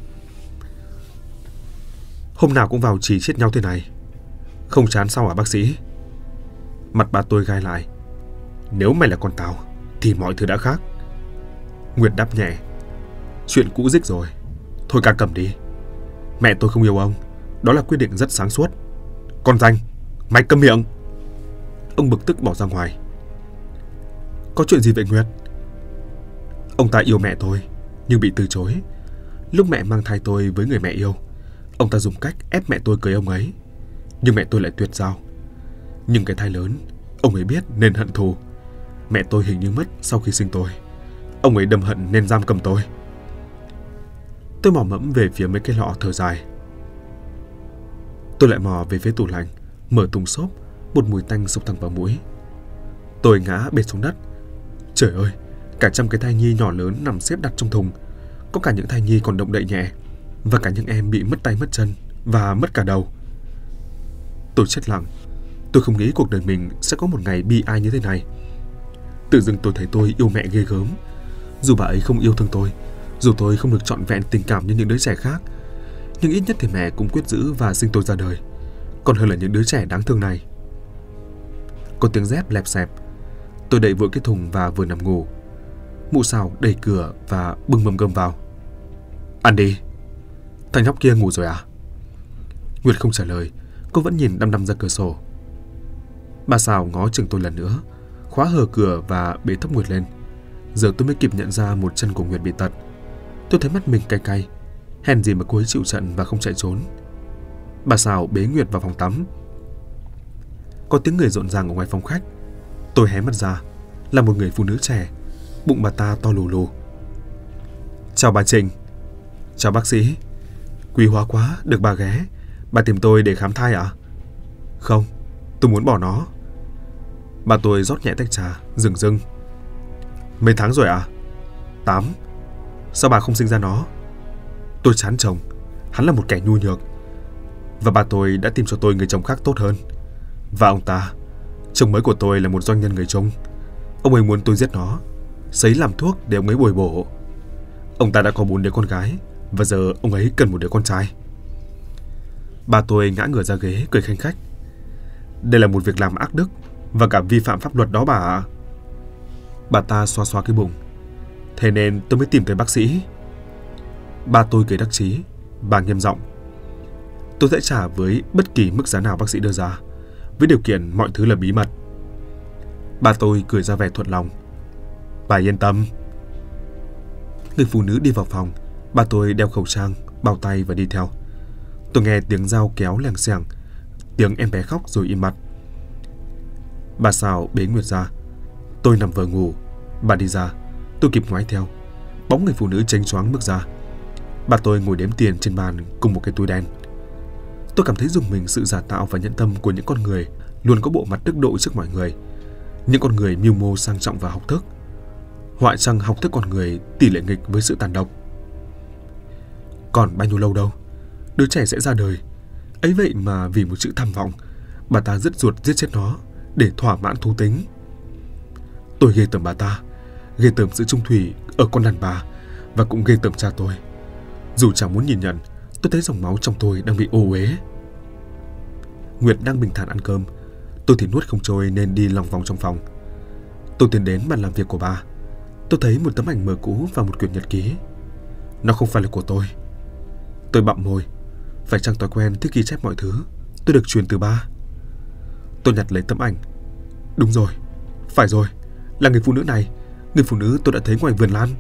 Hôm nào cũng vào chì chết nhau thế này. Không chán sao hả bác sĩ? Mặt bà tôi gai lại. Nếu mày là con tao thì mọi thứ đã khác. Nguyệt đáp nhẹ. Chuyện cũ dích rồi. Thôi ca cầm đi. Mẹ tôi không yêu ông. Đó là quyết định rất sáng suốt. Con danh, mày câm miệng. Ông bực tức bỏ ra ngoài. Có chuyện gì vậy Nguyệt? Ông ta yêu mẹ tôi, nhưng bị từ chối. Lúc mẹ mang thai tôi với người mẹ yêu, ông ta dùng cách ép mẹ tôi cưới ông ấy. Nhưng mẹ tôi lại tuyệt giao. Nhưng cái thai lớn, ông ấy biết nên hận thù. Mẹ tôi hình như mất sau khi sinh tôi. Ông ấy đâm hận nên giam cầm tôi. Tôi mò mẫm về phía mấy cái lọ thở dài. Tôi lại mò về phía tủ lạnh, mở thùng xốp, một mùi tanh xộc thẳng vào mũi. Tôi ngã bệt xuống đất. Trời ơi, cả trăm cái thai nhi nhỏ lớn nằm xếp đặt trong thùng. Có cả những thai nhi còn động đậy nhẹ, và cả những em bị mất tay mất chân và mất cả đầu. Tôi chết lặng. Tôi không nghĩ cuộc đời mình sẽ có một ngày bi ai như thế này. Tự dưng tôi thấy tôi yêu mẹ ghê gớm. Dù bà ấy không yêu thương tôi, dù tôi không được trọn vẹn tình cảm như những đứa trẻ khác, nhưng ít nhất thì mẹ cũng quyết giữ và sinh tôi ra đời, còn hơn là những đứa trẻ đáng thương này. Có tiếng dép lẹp xẹp. Tôi đậy vội cái thùng và vừa nằm ngủ. Mụ Sào đẩy cửa và bưng mâm cơm vào. Ăn đi. Thằng nhóc kia ngủ rồi à? Nguyệt không trả lời. Cô vẫn nhìn đăm đăm ra cửa sổ. Bà Sào ngó chừng tôi lần nữa, khóa hờ cửa và bế thấp Nguyệt lên. Giờ tôi mới kịp nhận ra một chân của Nguyệt bị tật. Tôi thấy mắt mình cay cay. Hèn gì mà cô ấy chịu trận và không chạy trốn. Bà Sào bế Nguyệt vào phòng tắm. Có tiếng người rộn ràng ở ngoài phòng khách. Tôi hé mắt ra. Là một người phụ nữ trẻ. Bụng bà ta to lù lù. Chào bà Trình. Chào bác sĩ. Quý hóa quá, được bà ghé. Bà tìm tôi để khám thai à? Không, tôi muốn bỏ nó. Bà tôi rót nhẹ tách trà, rừng rưng. Mấy tháng rồi à? 8. Sao bà không sinh ra nó? Tôi chán chồng, hắn là một kẻ nhu nhược. Và bà tôi đã tìm cho tôi người chồng khác tốt hơn. Và ông ta, chồng mới của tôi là một doanh nhân người Trung. Ông ấy muốn tôi giết nó, sấy làm thuốc để ông ấy bồi bổ. Ông ta đã có 4 đứa con gái, và giờ ông ấy cần một đứa con trai. Bà tôi ngã ngửa ra ghế cười khanh khách. Đây là một việc làm ác đức và cả vi phạm pháp luật đó bà ạ. Bà ta xoa xoa cái bụng. Thế nên tôi mới tìm tới bác sĩ. Bà tôi cười đắc chí. Bà nghiêm giọng. Tôi sẽ trả với bất kỳ mức giá nào bác sĩ đưa ra, với điều kiện mọi thứ là bí mật. Bà tôi cười ra vẻ thuận lòng. Bà yên tâm. Người phụ nữ đi vào phòng. Bà tôi đeo khẩu trang, bao tay và đi theo. Tôi nghe tiếng dao kéo lèng xèng, tiếng em bé khóc rồi im bặt. Bà Sào bế Nguyệt ra. Tôi nằm vờ ngủ. Bà đi ra. Tôi kịp ngoái theo. Bóng người phụ nữ chênh choáng bước ra. Bà tôi ngồi đếm tiền trên bàn cùng một cái túi đen. Tôi cảm thấy dùng mình sự giả tạo và nhẫn tâm của những con người luôn có bộ mặt đức độ trước mọi người. Những con người mưu mô sang trọng và học thức. Họa chăng học thức con người tỷ lệ nghịch với sự tàn độc. Còn bao nhiêu lâu đâu, đứa trẻ sẽ ra đời. Ấy vậy mà vì một chữ tham vọng, bà ta dứt ruột giết chết nó để thỏa mãn thú tính. Tôi ghê tởm bà ta, ghê tởm sự trung thủy ở con đàn bà, và cũng ghê tởm cha tôi. Dù chẳng muốn nhìn nhận, tôi thấy dòng máu trong tôi đang bị ô uế. Nguyệt đang bình thản ăn cơm. Tôi thì nuốt không trôi nên đi lòng vòng trong phòng. Tôi tiến đến bàn làm việc của bà. Tôi thấy một tấm ảnh mờ cũ và một quyển nhật ký. Nó không phải là của tôi. Tôi bặm môi. Phải chăng thói quen thích ghi chép mọi thứ tôi được truyền từ ba? Tôi nhặt lấy tấm ảnh. Đúng rồi, phải rồi, là người phụ nữ này. Người phụ nữ tôi đã thấy ngoài vườn lan.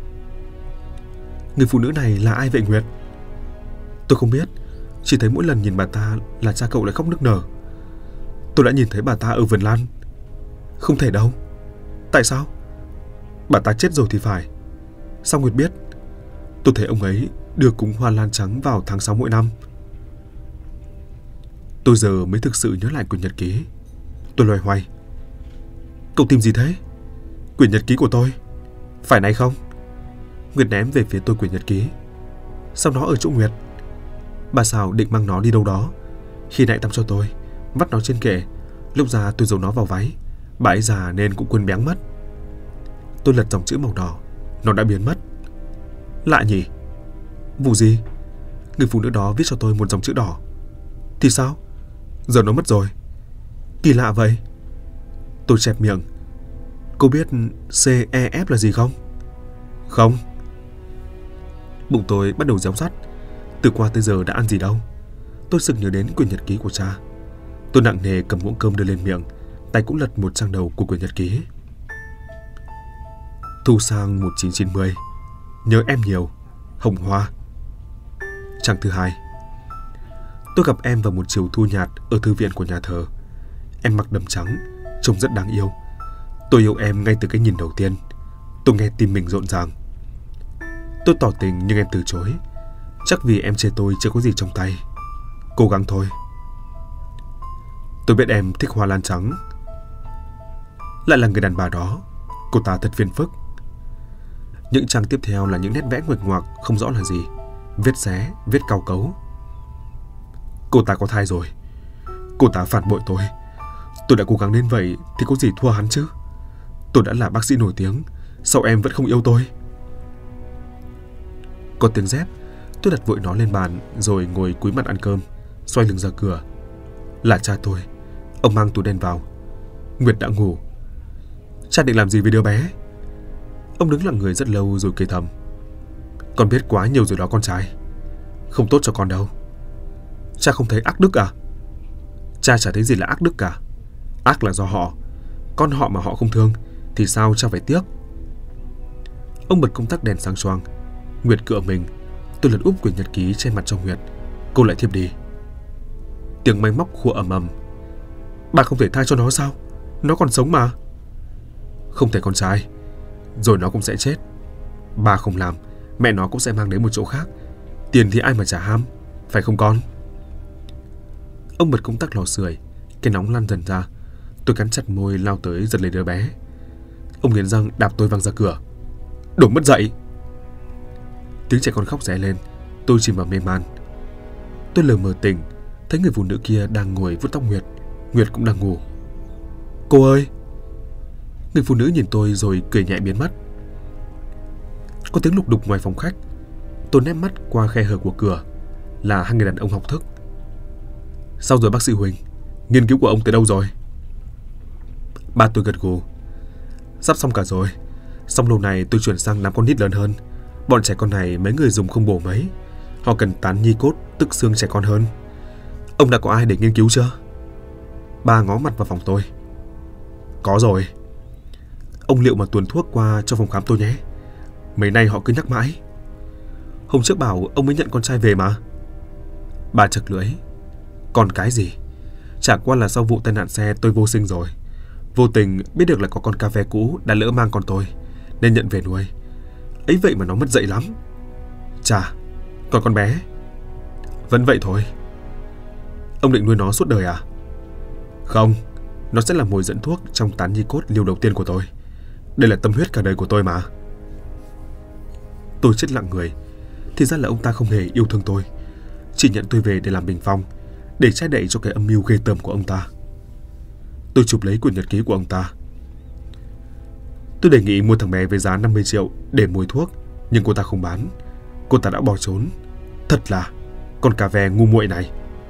Người phụ nữ này là ai vậy Nguyệt? Tôi không biết. Chỉ thấy mỗi lần nhìn bà ta là cha cậu lại khóc nức nở. Tôi đã nhìn thấy bà ta ở vườn lan. Không thể đâu. Tại sao? Bà ta chết rồi thì phải. Sao Nguyệt biết? Tôi thấy ông ấy đưa cúng hoa lan trắng vào tháng 6 mỗi năm. Tôi giờ mới thực sự nhớ lại quyển nhật ký. Tôi loay hoay. Cậu tìm gì thế? Quyển nhật ký của tôi. Phải này không? Nguyệt ném về phía tôi quyển nhật ký. Sao nó ở chỗ Nguyệt? Bà Sào định mang nó đi đâu đó. Khi nãy tắm cho tôi, vắt nó trên kệ. Lúc ra tôi giấu nó vào váy. Bà ấy già nên cũng quên béng mất. Tôi lật dòng chữ màu đỏ. Nó đã biến mất. Lạ nhỉ? Vụ gì? Người phụ nữ đó viết cho tôi một dòng chữ đỏ. Thì sao? Giờ nó mất rồi. Kỳ lạ vậy. Tôi chẹp miệng. Cô biết CEF là gì không? Không. Bụng tôi bắt đầu réo rắt. Từ qua tới giờ đã ăn gì đâu. Tôi sực nhớ đến quyển nhật ký của cha. Tôi nặng nề cầm muỗng cơm đưa lên miệng. Tay cũng lật một trang đầu của quyển nhật ký. Thu sang 1990. Nhớ em nhiều. Hồng Hoa. Trang thứ 2. Tôi gặp em vào một chiều thu nhạt ở thư viện của nhà thờ. Em mặc đầm trắng, trông rất đáng yêu. Tôi yêu em ngay từ cái nhìn đầu tiên. Tôi nghe tim mình rộn ràng. Tôi tỏ tình nhưng em từ chối. Chắc vì em chê tôi chưa có gì trong tay. Cố gắng thôi. Tôi biết em thích hoa lan trắng. Lại là người đàn bà đó. Cô ta thật phiền phức. Những trang tiếp theo là những nét vẽ nguệch ngoạc không rõ là gì. Vết xé, vết cao cấu. Cô ta có thai rồi. Cô ta phản bội tôi. Tôi đã cố gắng đến vậy thì có gì thua hắn chứ. Tôi đã là bác sĩ nổi tiếng. Sao em vẫn không yêu tôi? Có tiếng dép. Tôi đặt vội nó lên bàn rồi ngồi cúi mặt ăn cơm, xoay lưng ra cửa. Là cha tôi. Ông mang túi đen vào. Nguyệt đã ngủ. Cha định làm gì với đứa bé? Ông đứng lặng người rất lâu rồi cười thầm. Con biết quá nhiều rồi đó con trai. Không tốt cho con đâu. Cha không thấy ác đức à? Cha chả thấy gì là ác đức cả. Ác là do họ. Con họ mà họ không thương thì sao cha phải tiếc? Ông bật công tắc đèn sáng choang. Nguyệt cựa mình. Tôi lật úp quyển nhật ký trên mặt cho Nguyệt. Cô lại thiếp đi. Tiếng máy móc khua ầm ầm. Bà không thể tha cho nó sao? Nó còn sống mà. Không thể con trai. rồi nó cũng sẽ chết. Ba không làm, mẹ nó cũng sẽ mang đến một chỗ khác. Tiền thì ai mà chả ham, phải không con? Ông bật công tắc lò sưởi, cái nóng lan dần ra. Tôi cắn chặt môi lao tới giật lấy đứa bé. Ông nghiến răng đạp tôi văng ra cửa. Đồ mất dậy! Tiếng trẻ con khóc ré lên. Tôi chìm vào mê man. Tôi lờ mờ tỉnh, thấy người phụ nữ kia đang ngồi vuốt tóc Nguyệt. Nguyệt cũng đang ngủ. Cô ơi! Người phụ nữ nhìn tôi rồi cười nhẹ biến mất. Có tiếng lục đục ngoài phòng khách. Tôi nép mắt qua khe hở của cửa. Là hai người đàn ông học thức. Sao rồi bác sĩ Huỳnh? Nghiên cứu của ông tới đâu rồi? Ba tôi gật gù. Sắp xong cả rồi. Xong lâu này tôi chuyển sang làm con nít lớn hơn. Bọn trẻ con này mấy người dùng không bổ mấy. Họ cần tán nhi cốt, tức xương trẻ con hơn. Ông đã có ai để nghiên cứu chưa? Ba ngó mặt vào phòng tôi. Có rồi. Ông liệu mà tuồn thuốc qua cho phòng khám tôi nhé. Mấy nay họ cứ nhắc mãi. Hôm trước bảo ông mới nhận con trai về mà. Ba chật lưỡi. Còn cái gì? Chả qua là sau vụ tai nạn xe tôi vô sinh rồi. Vô tình biết được là có con cà phê cũ đã lỡ mang con tôi, nên nhận về nuôi. Ấy vậy mà nó mất dạy lắm. Chà, còn con bé? Vẫn vậy thôi. Ông định nuôi nó suốt đời à? Không, nó sẽ là mồi dẫn thuốc trong tán nhi cốt liều đầu tiên của tôi. Đây là tâm huyết cả đời của tôi mà. Tôi chết lặng người. Thì ra là ông ta không hề yêu thương tôi, chỉ nhận tôi về để làm bình phong, để che đậy cho cái âm mưu ghê tởm của ông ta. Tôi chụp lấy quyển nhật ký của ông ta. Tôi đề nghị mua thằng bé với giá 50 triệu để mồi thuốc, nhưng cô ta không bán. Cô ta đã bỏ trốn. Thật là con cà ve ngu muội này.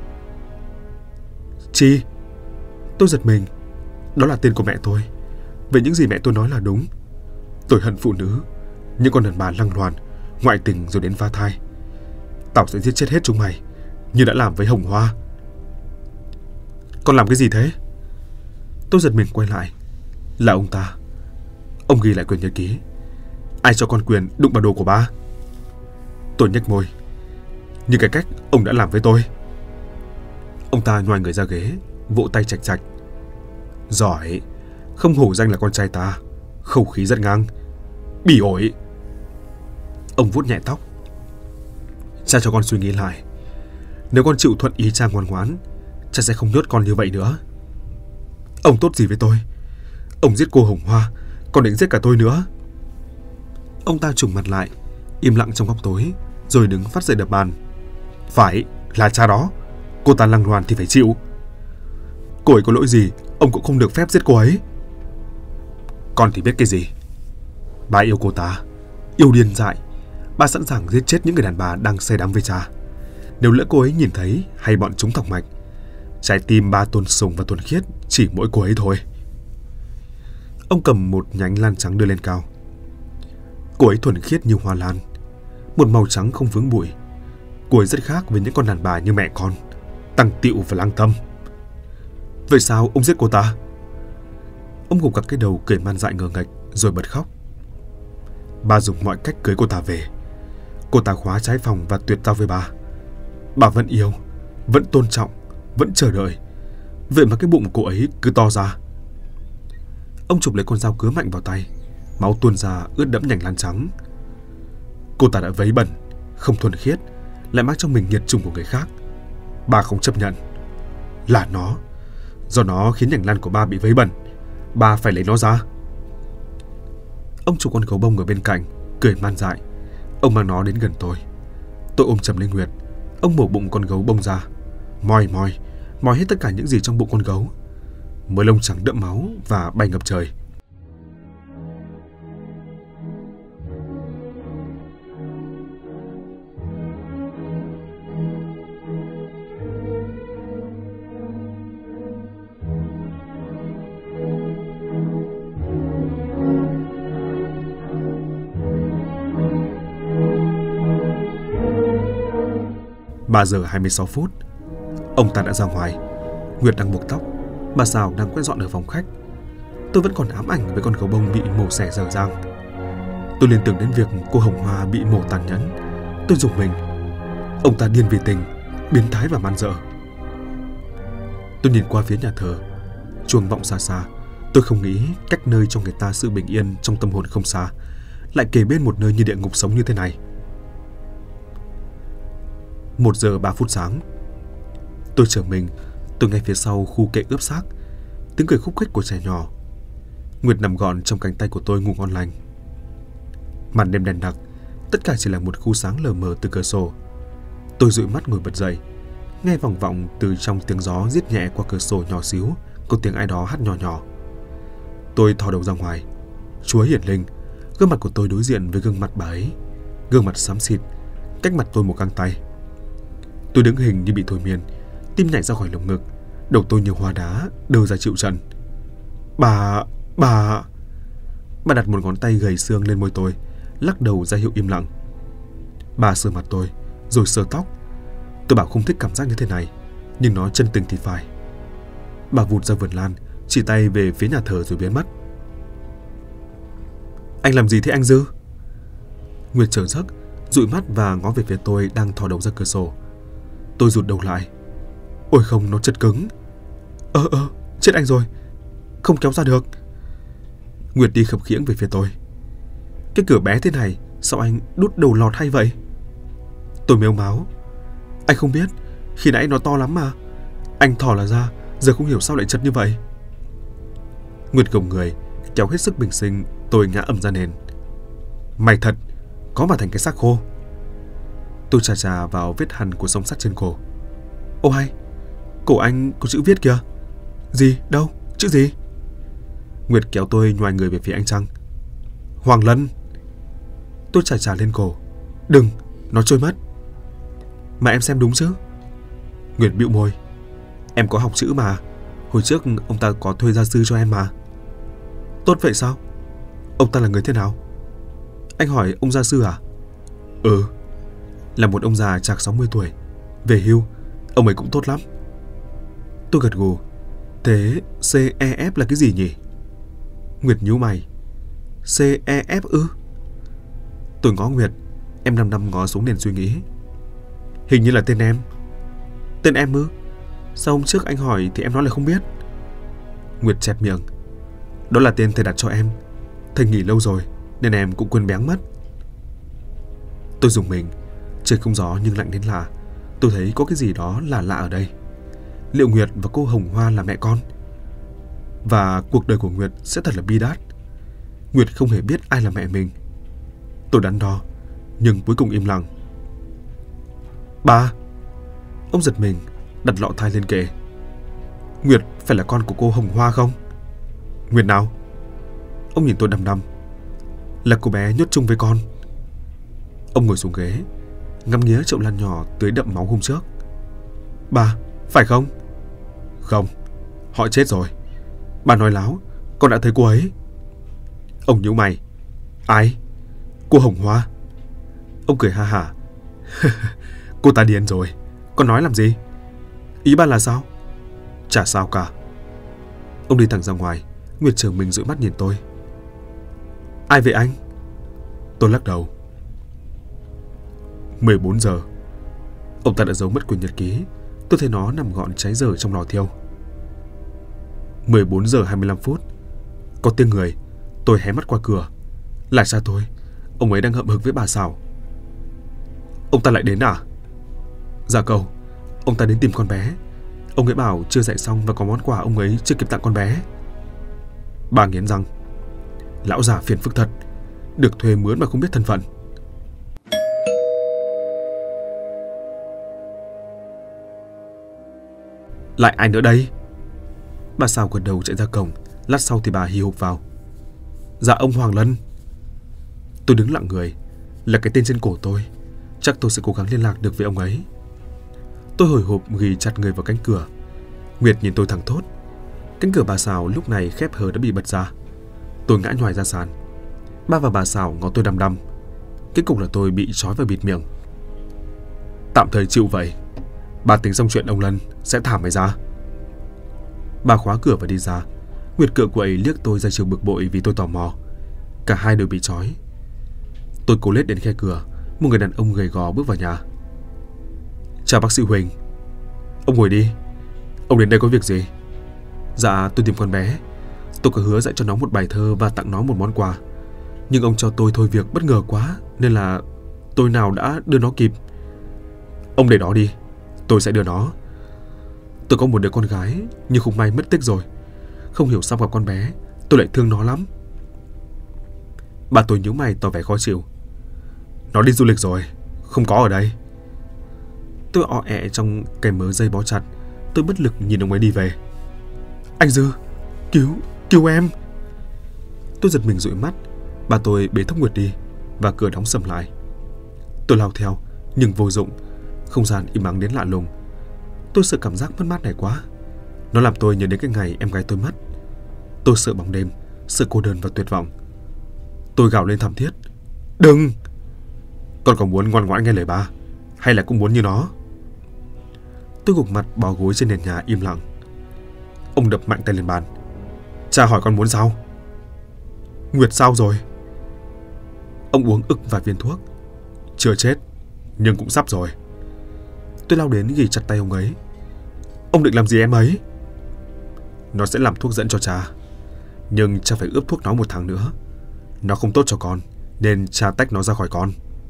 Chi? Tôi giật mình. Đó là tên của mẹ tôi. Vậy những gì mẹ tôi nói là đúng. Tôi hận phụ nữ, những con đàn bà lăng loàn, ngoại tình rồi đến phá thai. Tao sẽ giết chết hết chúng mày, như đã làm với Hồng Hoa. Con làm cái gì thế? Tôi giật mình quay lại. Là ông ta. Ông ghi lại quyển nhật ký. Ai cho con quyền đụng vào đồ của ba? Tôi nhếch môi. Như cái cách ông đã làm với tôi. Ông ta nhoài người ra ghế, vỗ tay chạch chạch. Giỏi, không hổ danh là con trai ta. Khẩu khí rất ngang. Bỉ ổi. Ông vuốt nhẹ tóc. Cha cho con suy nghĩ lại. Nếu con chịu thuận ý cha ngoan ngoãn, cha sẽ không nhốt con như vậy nữa. Ông tốt gì với tôi? Ông giết cô Hồng Hoa, còn định giết cả tôi nữa. Ông ta trùng mặt lại, im lặng trong góc tối, rồi đứng phát dậy đập bàn. Phải, là cha đó. Cô ta lăng loàn thì phải chịu. Cô ấy có lỗi gì, ông cũng không được phép giết cô ấy. Con thì biết cái gì. Ba yêu cô ta, yêu điên dại. Ba sẵn sàng giết chết những người đàn bà đang say đắm với cha. Nếu lỡ cô ấy nhìn thấy hay bọn chúng thọc mạch, trái tim ba tôn sùng và thuần khiết chỉ mỗi cô ấy thôi. Ông cầm một nhánh lan trắng đưa lên cao. Cô ấy thuần khiết như hoa lan, một màu trắng không vướng bụi. Cô ấy rất khác với những con đàn bà như mẹ con, tăng tịu và lang tâm. Vậy sao ông giết cô ta? Ông gục gặc cái đầu cười man dại ngờ nghệch rồi bật khóc. Ba dùng mọi cách cưới cô ta về. Cô ta khóa trái phòng và tuyệt giao với ba. Bà vẫn yêu, vẫn tôn trọng, vẫn chờ đợi. Vậy mà cái bụng cô ấy cứ to ra. Ông chụp lấy con dao cứa mạnh vào tay. Máu tuôn ra ướt đẫm nhành lan trắng. Cô ta đã vấy bẩn, không thuần khiết, lại mang trong mình nhiệt chủng của người khác. Ba không chấp nhận. Là nó. Do nó khiến nhành lan của ba bị vấy bẩn. Ba phải lấy nó ra. Ông chụp con gấu bông ở bên cạnh, cười man dại. Ông mang nó đến gần tôi. Tôi ôm chầm lấy Nguyệt. Ông mổ bụng con gấu bông ra. Moi hết tất cả những gì trong bụng con gấu. Mới lông trắng đẫm máu và bay ngập trời. Ba giờ 26 phút. Ông ta đã ra ngoài. Nguyệt đang buộc tóc. Bà Sào đang quét dọn ở phòng khách. Tôi vẫn còn ám ảnh với con gấu bông bị mổ xẻ dở dang. Tôi liên tưởng đến việc cô Hồng Hoa bị mổ tàn nhẫn. Tôi rùng mình. Ông ta điên vì tình, biến thái và man dợ. Tôi nhìn qua phía nhà thờ. Chuông vọng xa xa. Tôi không nghĩ cách nơi cho người ta sự bình yên trong tâm hồn không xa lại kề bên một nơi như địa ngục sống như thế này. 1 giờ 3 phút sáng. Tôi trở mình, tôi nghe phía sau khu kệ ướp xác, tiếng cười khúc khích của trẻ nhỏ. Nguyệt nằm gọn trong cánh tay của tôi ngủ ngon lành. Màn đêm đen đặc, tất cả chỉ là một khu sáng lờ mờ từ cửa sổ. Tôi dụi mắt ngồi bật dậy, nghe vòng vọng từ trong tiếng gió rít nhẹ qua cửa sổ nhỏ xíu, có tiếng ai đó hát nhỏ nhỏ. Tôi thò đầu ra ngoài. Chúa hiển linh, gương mặt của tôi đối diện với gương mặt bà ấy, gương mặt xám xịt, cách mặt tôi một găng tay. Tôi đứng hình như bị thôi miên, tim nhảy ra khỏi lồng ngực, đầu tôi như hóa đá đơ ra chịu trận. Bà đặt một ngón tay gầy xương lên môi tôi, lắc đầu ra hiệu im lặng. Bà sờ mặt tôi, rồi sờ tóc. Tôi bảo không thích cảm giác như thế này, nhưng nó chân tình thì phải. Bà vụt ra vườn lan, chỉ tay về phía nhà thờ rồi biến mất. Anh làm gì thế anh Dư? Nguyệt trở giấc, dụi mắt và ngó về phía tôi đang thò đầu ra cửa sổ. Tôi rụt đầu lại. Ôi không, nó chật cứng. Chết anh rồi, không kéo ra được. Nguyệt đi khập khiễng về phía tôi. Cái cửa bé thế này, sao anh đút đầu lọt hay vậy? Tôi mếu máo. Anh không biết, khi nãy nó to lắm mà. Anh thò là ra, giờ không hiểu sao lại chật như vậy. Nguyệt gồng người, kéo hết sức bình sinh, tôi ngã ầm ra nền. Mày thật, có mà thành cái xác khô. Tôi chà vào vết hằn của song sắt trên cổ. Ô hay, cổ anh có chữ viết kìa. Gì, đâu, chữ gì? Nguyệt kéo tôi nhoài người về phía ánh trăng. Hoàng Lân. Tôi chà lên cổ. Đừng, nó trôi mất. Mà em xem đúng chứ? Nguyệt bĩu môi. Em có học chữ mà, hồi trước ông ta có thuê gia sư cho em mà. Tốt vậy sao? Ông ta là người thế nào? Anh hỏi ông gia sư à? Là một ông già chạc 60 tuổi, về hưu. Ông ấy cũng tốt lắm. Tôi gật gù. Thế CEF là cái gì nhỉ? Nguyệt nhíu mày. CEF ư? Tôi ngó Nguyệt, em năm ngó xuống nền suy nghĩ. Hình như là tên em. Tên em ư? Sao hôm trước anh hỏi thì em nói là không biết? Nguyệt chẹp miệng. Đó là tên thầy đặt cho em. Thầy nghỉ lâu rồi nên em cũng quên béng mất. Tôi rùng mình. Trời không gió nhưng lạnh đến lạ. Tôi thấy có cái gì đó là lạ ở đây. Liệu Nguyệt và cô Hồng Hoa là mẹ con? Và cuộc đời của Nguyệt sẽ thật là bi đát. Nguyệt không hề biết ai là mẹ mình. Tôi đắn đo, nhưng cuối cùng im lặng. Ba. Ông giật mình, đặt lọ thai lên kệ. Nguyệt phải là con của cô Hồng Hoa không? Nguyệt nào? Ông nhìn tôi đăm. Là cô bé nhốt chung với con. Ông ngồi xuống ghế, ngắm nghía chậu lan nhỏ tưới đậm máu hôm trước. Ba, phải không? Không, họ chết rồi. Bà nói láo, con đã thấy cô ấy. Ông nhíu mày. Ai? Cô Hồng Hoa. Ông cười ha hả. Cô ta điên rồi, con nói làm gì? Ý bà là sao? Chả sao cả. Ông đi thẳng ra ngoài. Nguyệt trở mình dụi mắt nhìn tôi. Ai vậy anh? Tôi lắc đầu. 14 giờ. Ông ta đã giấu mất quyển nhật ký. Tôi thấy nó nằm gọn cháy dở trong lò thiêu. 14 giờ 25 phút. Có tiếng người. Tôi hé mắt qua cửa. Là cha tôi. Ông ấy đang hậm hực với bà Sảo. Ông ta lại đến à? Dạ cậu. Ông ta đến tìm con bé. Ông ấy bảo chưa dạy xong và có món quà ông ấy chưa kịp tặng con bé. Bà nghiến răng. Lão già phiền phức thật. Được thuê mướn mà không biết thân phận. Lại ai nữa đây? Bà Sảo gật đầu chạy ra cổng. Lát sau thì bà hì hục vào. Dạ ông Hoàng Lân. Tôi đứng lặng người. Là cái tên trên cổ tôi. Chắc tôi sẽ cố gắng liên lạc được với ông ấy. Tôi hồi hộp ghì chặt người vào cánh cửa. Nguyệt nhìn tôi thẳng thốt. Cánh cửa bà Sảo lúc này khép hờ đã bị bật ra. Tôi ngã nhoài ra sàn. Ba và bà Sảo ngó tôi đăm. Kết cục là tôi bị trói và bịt miệng. Tạm thời chịu vậy. Bà tính xong chuyện ông Lân sẽ thả mày ra. Bà khóa cửa và đi ra. Nguyệt cựa quậy liếc tôi ra chiều bực bội vì tôi tò mò. Cả hai đều bị trói. Tôi cố lết đến khe cửa. Một người đàn ông gầy gò bước vào nhà. Chào bác sĩ Huỳnh. Ông ngồi đi. Ông đến đây có việc gì? Dạ tôi tìm con bé. Tôi có hứa dạy cho nó một bài thơ và tặng nó một món quà. Nhưng ông cho tôi thôi việc bất ngờ quá, nên là tôi nào đã đưa nó kịp. Ông để đó đi, tôi sẽ đưa nó. Tôi có một đứa con gái, nhưng không may mất tích rồi. Không hiểu sao gặp con bé, tôi lại thương nó lắm. Bà tôi nhíu mày tỏ vẻ khó chịu. Nó đi du lịch rồi, không có ở đây. Tôi ọ ẹ trong cái mớ dây bó chặt. Tôi bất lực nhìn ông ấy đi về. Anh Dư, cứu em. Tôi giật mình dụi mắt. Bà tôi bế Thốc Nguyệt đi và cửa đóng sầm lại. Tôi lao theo nhưng vô dụng. Không gian im ắng đến lạ lùng. Tôi sợ cảm giác mất mát này quá. Nó làm tôi nhớ đến cái ngày em gái tôi mất. Tôi sợ bóng đêm, sợ cô đơn và tuyệt vọng. Tôi gào lên thảm thiết. Đừng! Con có muốn ngoan ngoãn nghe lời ba, hay là cũng muốn như nó? Tôi gục mặt bò gối trên nền nhà im lặng. Ông đập mạnh tay lên bàn. Cha hỏi con muốn sao? Nguyệt sao rồi? Ông uống ực vài viên thuốc. Chưa chết, nhưng cũng sắp rồi. Tôi lao đến ghì chặt tay ông ấy. Ông định làm gì em ấy? Nó sẽ làm thuốc dẫn cho cha, nhưng cha phải ướp thuốc nó 1 tháng nữa. Nó không tốt cho con, nên cha tách nó ra khỏi con.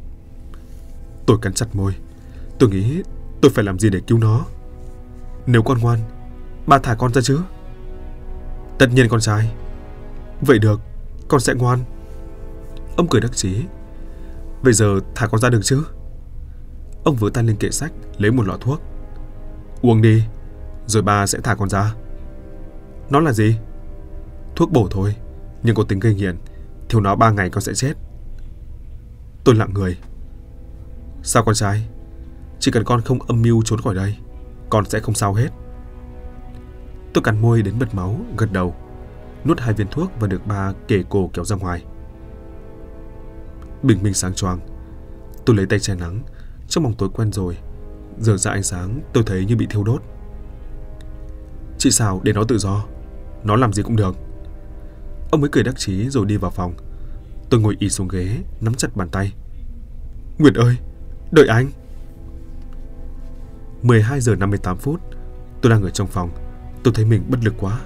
Tôi cắn chặt môi. Tôi nghĩ tôi phải làm gì để cứu nó. Nếu con ngoan, ba thả con ra chứ? Tất nhiên con trai. Vậy được, con sẽ ngoan. Ông cười đắc chí. Bây giờ thả con ra được chứ? Ông vớ tay lên kệ sách, lấy một lọ thuốc. Uống đi, rồi ba sẽ thả con ra. Nó là gì? Thuốc bổ thôi, nhưng có tính gây nghiện. Thiếu nó 3 ngày con sẽ chết. Tôi lặng người. Sao con trai? Chỉ cần con không âm mưu trốn khỏi đây, con sẽ không sao hết. Tôi cắn môi đến bật máu, gật đầu, nuốt 2 viên thuốc và được ba kể cổ kéo ra ngoài. Bình minh sáng choang. Tôi lấy tay che nắng. Trong bóng tối quen rồi, giờ ra ánh sáng tôi thấy như bị thiêu đốt. Chị Sào để nó tự do, nó làm gì cũng được. Ông ấy cười đắc chí rồi đi vào phòng. Tôi ngồi ì xuống ghế, nắm chặt bàn tay. Nguyệt ơi, đợi anh. 12 giờ 58 phút. Tôi đang ở trong phòng. Tôi thấy mình bất lực quá.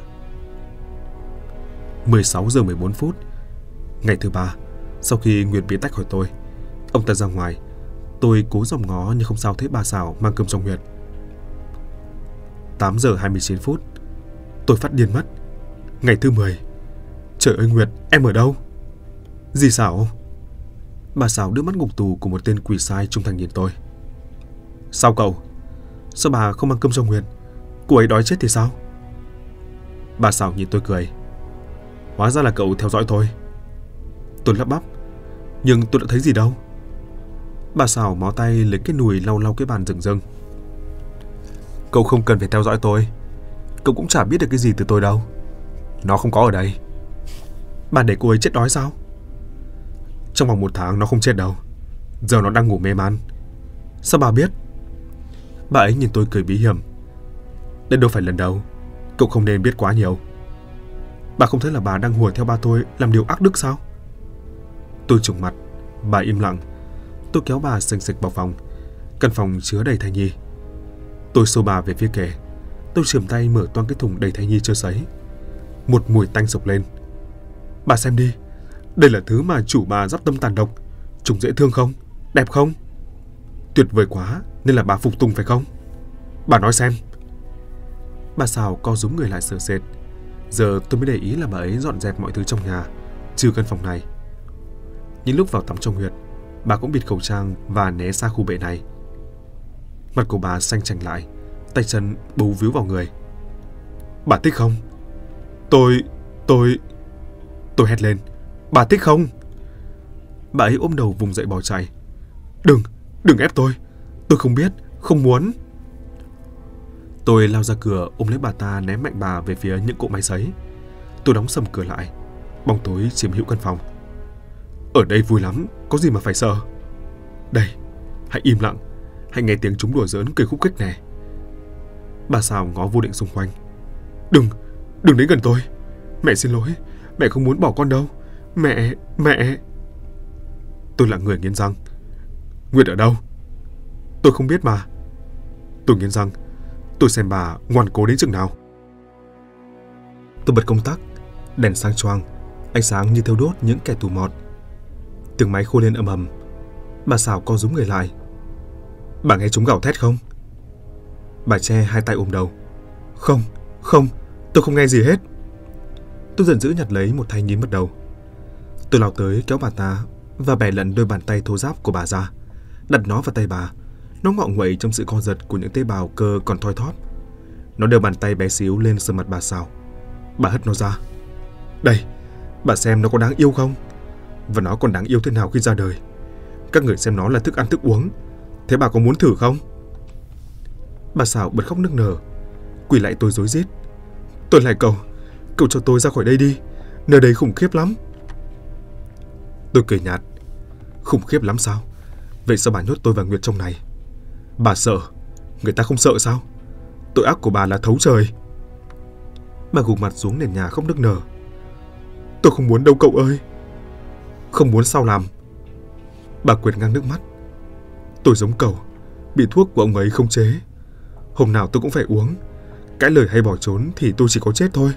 16 giờ 14 phút. Ngày thứ 3, sau khi Nguyệt bị tách khỏi tôi, ông ta ra ngoài. Tôi cố dòm ngó nhưng không sao thấy bà Sào mang cơm cho Nguyệt. 8 giờ 29 phút. Tôi phát điên mất. Ngày thứ 10. Trời ơi Nguyệt, em ở đâu? Dì Sào? Bà Sào đưa mắt ngục tù của một tên quỷ sai trung thành nhìn tôi. Sao cậu? Sao bà không mang cơm cho Nguyệt? Cô ấy đói chết thì sao? Bà Sào nhìn tôi cười. Hóa ra là cậu theo dõi tôi. Tôi lắp bắp. Nhưng tôi đã thấy gì đâu. Bà Sào mó tay lấy cái nùi lau lau cái bàn rừng rưng. Cậu không cần phải theo dõi tôi. Cậu cũng chả biết được cái gì từ tôi đâu. Nó không có ở đây. Bà để cô ấy chết đói sao? Trong vòng 1 tháng nó không chết đâu. Giờ nó đang ngủ mê man. Sao bà biết? Bà ấy nhìn tôi cười bí hiểm. Đây đâu phải lần đầu. Cậu không nên biết quá nhiều. Bà không thấy là bà đang hùa theo ba tôi làm điều ác đức sao? Tôi trùng mặt. Bà im lặng. Tôi kéo bà xình xịch vào phòng. Căn phòng chứa đầy thai nhi. Tôi xô bà về phía kề. Tôi chườm tay mở toang cái thùng đầy thai nhi chưa sấy. Một mùi tanh sộc lên. Bà xem đi. Đây là thứ mà chủ bà dắp tâm tàn độc. Chúng dễ thương không? Đẹp không? Tuyệt vời quá nên là bà phục tùng phải không? Bà nói xem. Bà Sào co rúm người lại sợ sệt. Giờ tôi mới để ý là bà ấy dọn dẹp mọi thứ trong nhà, trừ căn phòng này. Những lúc vào tắm trong Nguyệt, bà cũng bịt khẩu trang và né xa khu bệ này. Mặt của bà xanh chành lại, tay chân bấu víu vào người. Bà thích không? Tôi hét lên. Bà thích không? Bà ấy ôm đầu vùng dậy bỏ chạy. Đừng ép tôi không biết, không muốn. Tôi lao ra cửa ôm lấy bà ta, ném mạnh bà về phía những cỗ máy sấy. Tôi đóng sầm cửa lại. Bóng tối chiếm hữu căn phòng. Ở đây vui lắm, có gì mà phải sợ. Đây, hãy im lặng. Hãy nghe tiếng chúng đùa giỡn cười khúc khích nè. Bà Sào ngó vô định xung quanh. Đừng đến gần tôi. Mẹ xin lỗi, mẹ không muốn bỏ con đâu. Mẹ. Tôi lặng người nghiến răng. Nguyệt ở đâu? Tôi không biết mà. Tôi nghiến răng. Tôi xem bà ngoan cố đến chừng nào. Tôi bật công tắc. Đèn sáng choang, ánh sáng như thiêu đốt những kẻ tù mọt. Tiếng máy khô lên ầm ầm. Bà Sảo co rúm người lại. Bà nghe chúng gào thét không? Bà che hai tay ôm đầu. Không, tôi không nghe gì hết. Tôi giận dữ nhặt lấy một thanh nhím mất đầu. Tôi lao tới kéo bà ta và bẻ lẫn đôi bàn tay thô ráp của bà ra, đặt nó vào tay bà. Nó ngọ nguậy trong sự co giật của những tế bào cơ còn thoi thóp. Nó đưa bàn tay bé xíu lên sờ mặt bà Sảo. Bà hất nó ra. Đây, bà xem nó có đáng yêu không? Và nó còn đáng yêu thế nào khi ra đời? Các người xem nó là thức ăn thức uống. Thế bà có muốn thử không? Bà Sảo bật khóc nức nở, quỳ lại tôi rối rít. Tôi lại cậu cho tôi ra khỏi đây đi. Nơi đây khủng khiếp lắm. Tôi cười nhạt. Khủng khiếp lắm sao? Vậy sao bà nhốt tôi và Nguyệt trong này? Bà sợ, người ta không sợ sao? Tội ác của bà là thấu trời. Bà gục mặt xuống nền nhà khóc nức nở. Tôi không muốn đâu cậu ơi. Không muốn sao làm? Bà quệt ngang nước mắt. Tôi giống cậu, bị thuốc của ông ấy khống chế. Hôm nào tôi cũng phải uống. Cãi lời hay bỏ trốn thì tôi chỉ có chết thôi.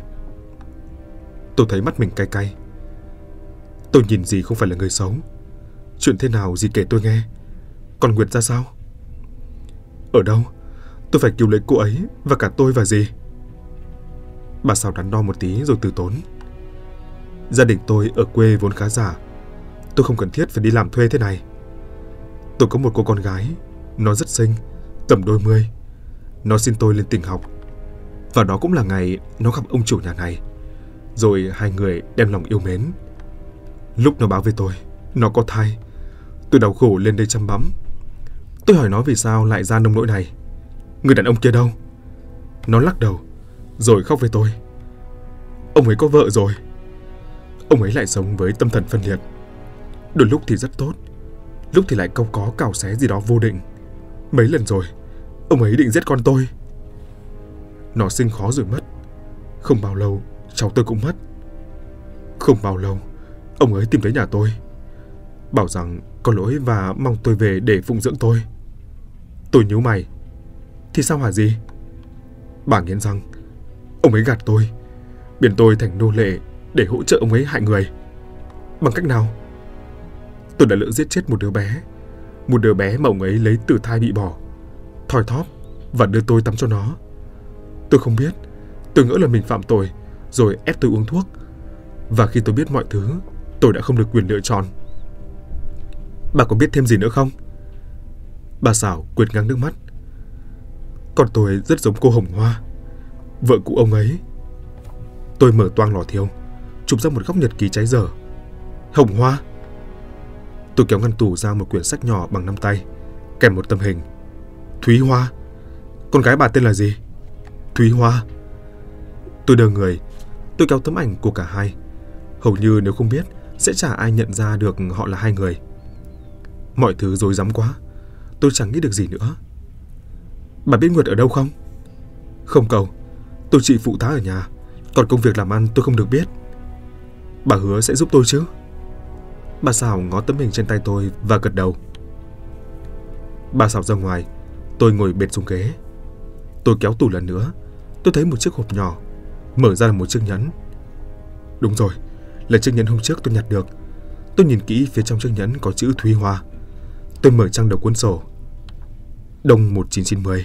Tôi thấy mắt mình cay cay. Tôi nhìn gì không phải là người xấu. Chuyện thế nào gì kể tôi nghe. Còn Nguyệt ra sao? Ở đâu? Tôi phải cứu lấy cô ấy và cả tôi và dì. Bà Sảo đắn đo một tí rồi từ tốn. Gia đình tôi ở quê vốn khá giả. Tôi không cần thiết phải đi làm thuê thế này. Tôi có một cô con gái. Nó rất xinh, tầm đôi mươi. Nó xin tôi lên tỉnh học. Và đó cũng là ngày nó gặp ông chủ nhà này. Rồi hai người đem lòng yêu mến. Lúc nó báo với tôi nó có thai, tôi đau khổ lên đây chăm bẵm. Tôi hỏi nó vì sao lại ra nông nỗi này. Người đàn ông kia đâu? Nó lắc đầu rồi khóc với tôi. Ông ấy có vợ rồi. Ông ấy lại sống với tâm thần phân liệt. Đôi lúc thì rất tốt, lúc thì lại cau có cào xé gì đó vô định. Mấy lần rồi ông ấy định giết con tôi. Nó sinh khó rồi mất. Không bao lâu cháu tôi cũng mất. Không bao lâu ông ấy tìm tới nhà tôi, bảo rằng có lỗi và mong tôi về để phụng dưỡng tôi. Tôi nhíu mày. Thì sao hả gì? Bà nghiến răng. Ông ấy gạt tôi, biến tôi thành nô lệ để hỗ trợ ông ấy hại người. Bằng cách nào? Tôi đã lỡ giết chết một đứa bé mà ông ấy lấy từ thai bị bỏ, thoi thóp và đưa tôi tắm cho nó. Tôi không biết, tôi ngỡ là mình phạm tội rồi ép tôi uống thuốc. Và khi tôi biết mọi thứ, tôi đã không được quyền lựa chọn. Bà có biết thêm gì nữa không? Bà Sảo quệt ngang nước mắt. Con tôi rất giống cô Hồng Hoa, vợ cũ ông ấy. Tôi mở toang lò thiêu, chụp ra một góc nhật ký cháy dở. Hồng Hoa? Tôi kéo ngăn tủ ra một quyển sách nhỏ bằng nắm tay, kèm một tấm hình. Thúy Hoa? Con gái bà tên là gì? Thúy Hoa. Tôi đờ người. Tôi kéo tấm ảnh của cả hai. Hầu như nếu không biết sẽ chả ai nhận ra được họ là hai người. Mọi thứ rối rắm quá, tôi chẳng nghĩ được gì nữa. Bà biết Nguyệt ở đâu không? Không cậu, tôi chỉ phụ tá ở nhà, còn công việc làm ăn tôi không được biết. Bà hứa sẽ giúp tôi chứ? Bà Sảo ngó tấm hình trên tay tôi và gật đầu. Bà Sảo ra ngoài, tôi ngồi bệt xuống ghế. Tôi kéo tủ lần nữa. Tôi thấy một chiếc hộp nhỏ, mở ra là một chiếc nhẫn. Đúng rồi, là chiếc nhẫn hôm trước tôi nhặt được. Tôi nhìn kỹ phía trong chiếc nhẫn có chữ Thúy Hoa. Tôi mở trang đầu cuốn sổ. Đông 1990.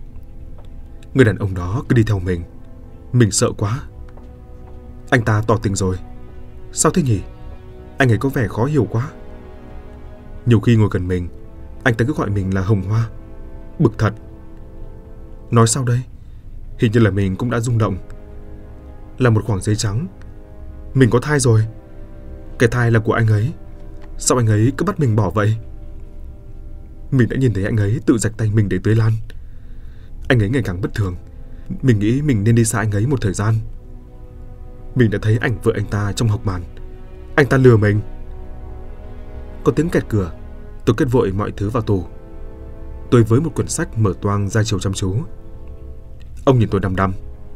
Người đàn ông đó cứ đi theo mình. Mình sợ quá. Anh ta tỏ tình rồi. Sao thế nhỉ? Anh ấy có vẻ khó hiểu quá. Nhiều khi ngồi gần mình, anh ta cứ gọi mình là Hồng Hoa. Bực thật. Nói sao đây? Hình như là mình cũng đã rung động. Là một khoảng giấy trắng. Mình có thai rồi. Cái thai là của anh ấy. Sao anh ấy cứ bắt mình bỏ vậy? Mình đã nhìn thấy anh ấy tự rạch tay mình để tưới lan. Anh ấy ngày càng bất thường. Mình nghĩ mình nên đi xa anh ấy một thời gian. Mình đã thấy ảnh vợ anh ta trong hộc màn. Anh ta lừa mình. Có tiếng kẹt cửa. Tôi cất vội mọi thứ vào tủ. Tôi với một quyển sách mở toang ra chiều chăm chú. Ông nhìn tôi đăm đăm.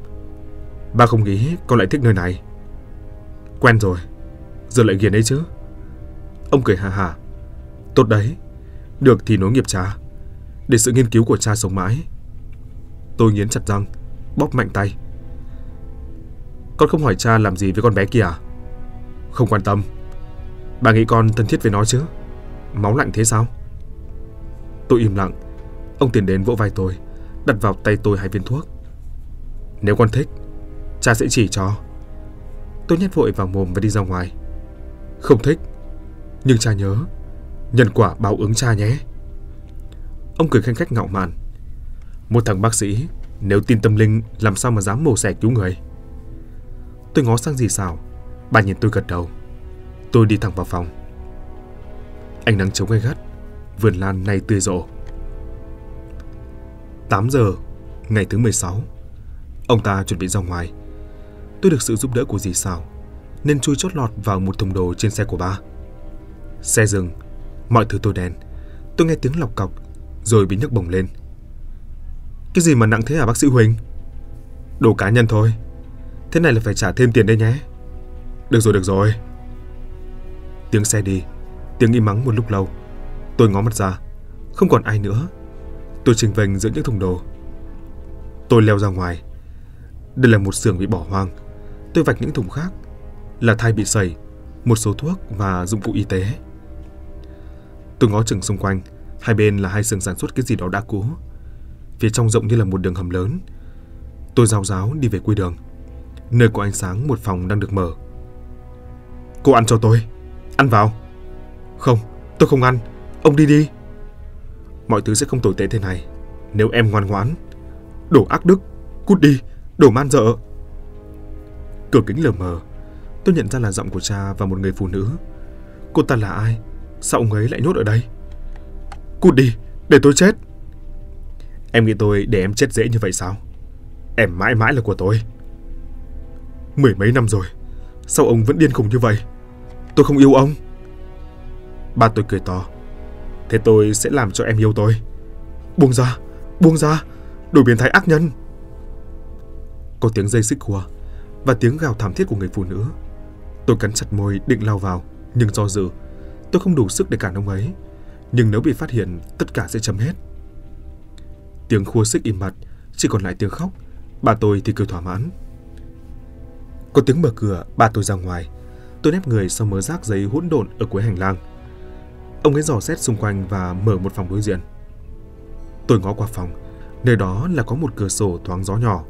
Bà không nghĩ con lại thích nơi này? Quen rồi, giờ lại ghiền ấy chứ? Ông cười hà hà. Tốt đấy, được thì nối nghiệp cha, để sự nghiên cứu của cha sống mãi. Tôi nghiến chặt răng, bóp mạnh tay. Con không hỏi cha làm gì với con bé kia à? Không quan tâm. Bà nghĩ con thân thiết với nó chứ? Máu lạnh thế sao? Tôi im lặng. Ông tiến đến vỗ vai tôi, đặt vào tay tôi 2 viên thuốc. Nếu con thích, cha sẽ chỉ cho. Tôi nhét vội vào mồm và đi ra ngoài. Không thích, nhưng cha nhớ, nhân quả báo ứng cha nhé. Ông cười khanh khách ngạo mạn. Một thằng bác sĩ, nếu tin tâm linh làm sao mà dám mổ xẻ cứu người. Tôi ngó sang dì Sào. Bà nhìn tôi gật đầu. Tôi đi thẳng vào phòng. Ánh nắng chống gay gắt, vườn lan nay tươi rộ. 8 giờ ngày thứ 16. Ông ta chuẩn bị ra ngoài. Tôi được sự giúp đỡ của dì Sào nên chui chót lọt vào một thùng đồ trên xe của ba. Xe dừng, mọi thứ tối đèn. Tôi nghe tiếng lọc cọc rồi bị nhấc bổng lên. Cái gì mà nặng thế hả bác sĩ Huỳnh? Đồ cá nhân thôi. Thế này là phải trả thêm tiền đây nhé. Được rồi. Tiếng xe đi, tiếng im mắng một lúc lâu. Tôi ngó mặt ra, không còn ai nữa. Tôi chênh vênh giữa những thùng đồ. Tôi leo ra ngoài. Đây là một xưởng bị bỏ hoang. Tôi vạch những thùng khác là thai bị sẩy, một số thuốc và dụng cụ y tế. Tôi ngó chừng xung quanh. Hai bên là 2 xưởng sản xuất cái gì đó đã cũ. Phía trong rộng như là một đường hầm lớn. Tôi rao ráo đi về cuối đường, nơi có ánh sáng một phòng đang được mở. Cô ăn cho tôi. Ăn vào. Không, tôi không ăn. Ông đi. Mọi thứ sẽ không tồi tệ thế này nếu em ngoan ngoãn. Đồ ác đức, cút đi, đồ man dợ. Cửa kính lờ mờ. Tôi nhận ra là giọng của cha và một người phụ nữ. Cô ta là ai? Sao ông ấy lại nhốt ở đây? Cút đi, để tôi chết. Em nghĩ tôi để em chết dễ như vậy sao? Em mãi mãi là của tôi. 10 mấy năm rồi, sao ông vẫn điên khùng như vậy? Tôi không yêu ông. Ba tôi cười to. Thế tôi sẽ làm cho em yêu tôi. Buông ra, đồ biến thái ác nhân. Có tiếng dây xích hùa và tiếng gào thảm thiết của người phụ nữ. Tôi cắn chặt môi định lao vào, nhưng do dự. Tôi không đủ sức để cản ông ấy, nhưng nếu bị phát hiện, tất cả sẽ chấm hết. Tiếng khua xích im bặt, chỉ còn lại tiếng khóc. Bà tôi thì cười thỏa mãn. Có tiếng mở cửa, bà tôi ra ngoài. Tôi nép người sau mớ rác giấy hỗn độn ở cuối hành lang. Ông ấy dò xét xung quanh và mở một phòng đối diện. Tôi ngó qua phòng, nơi đó là có một cửa sổ thoáng gió nhỏ.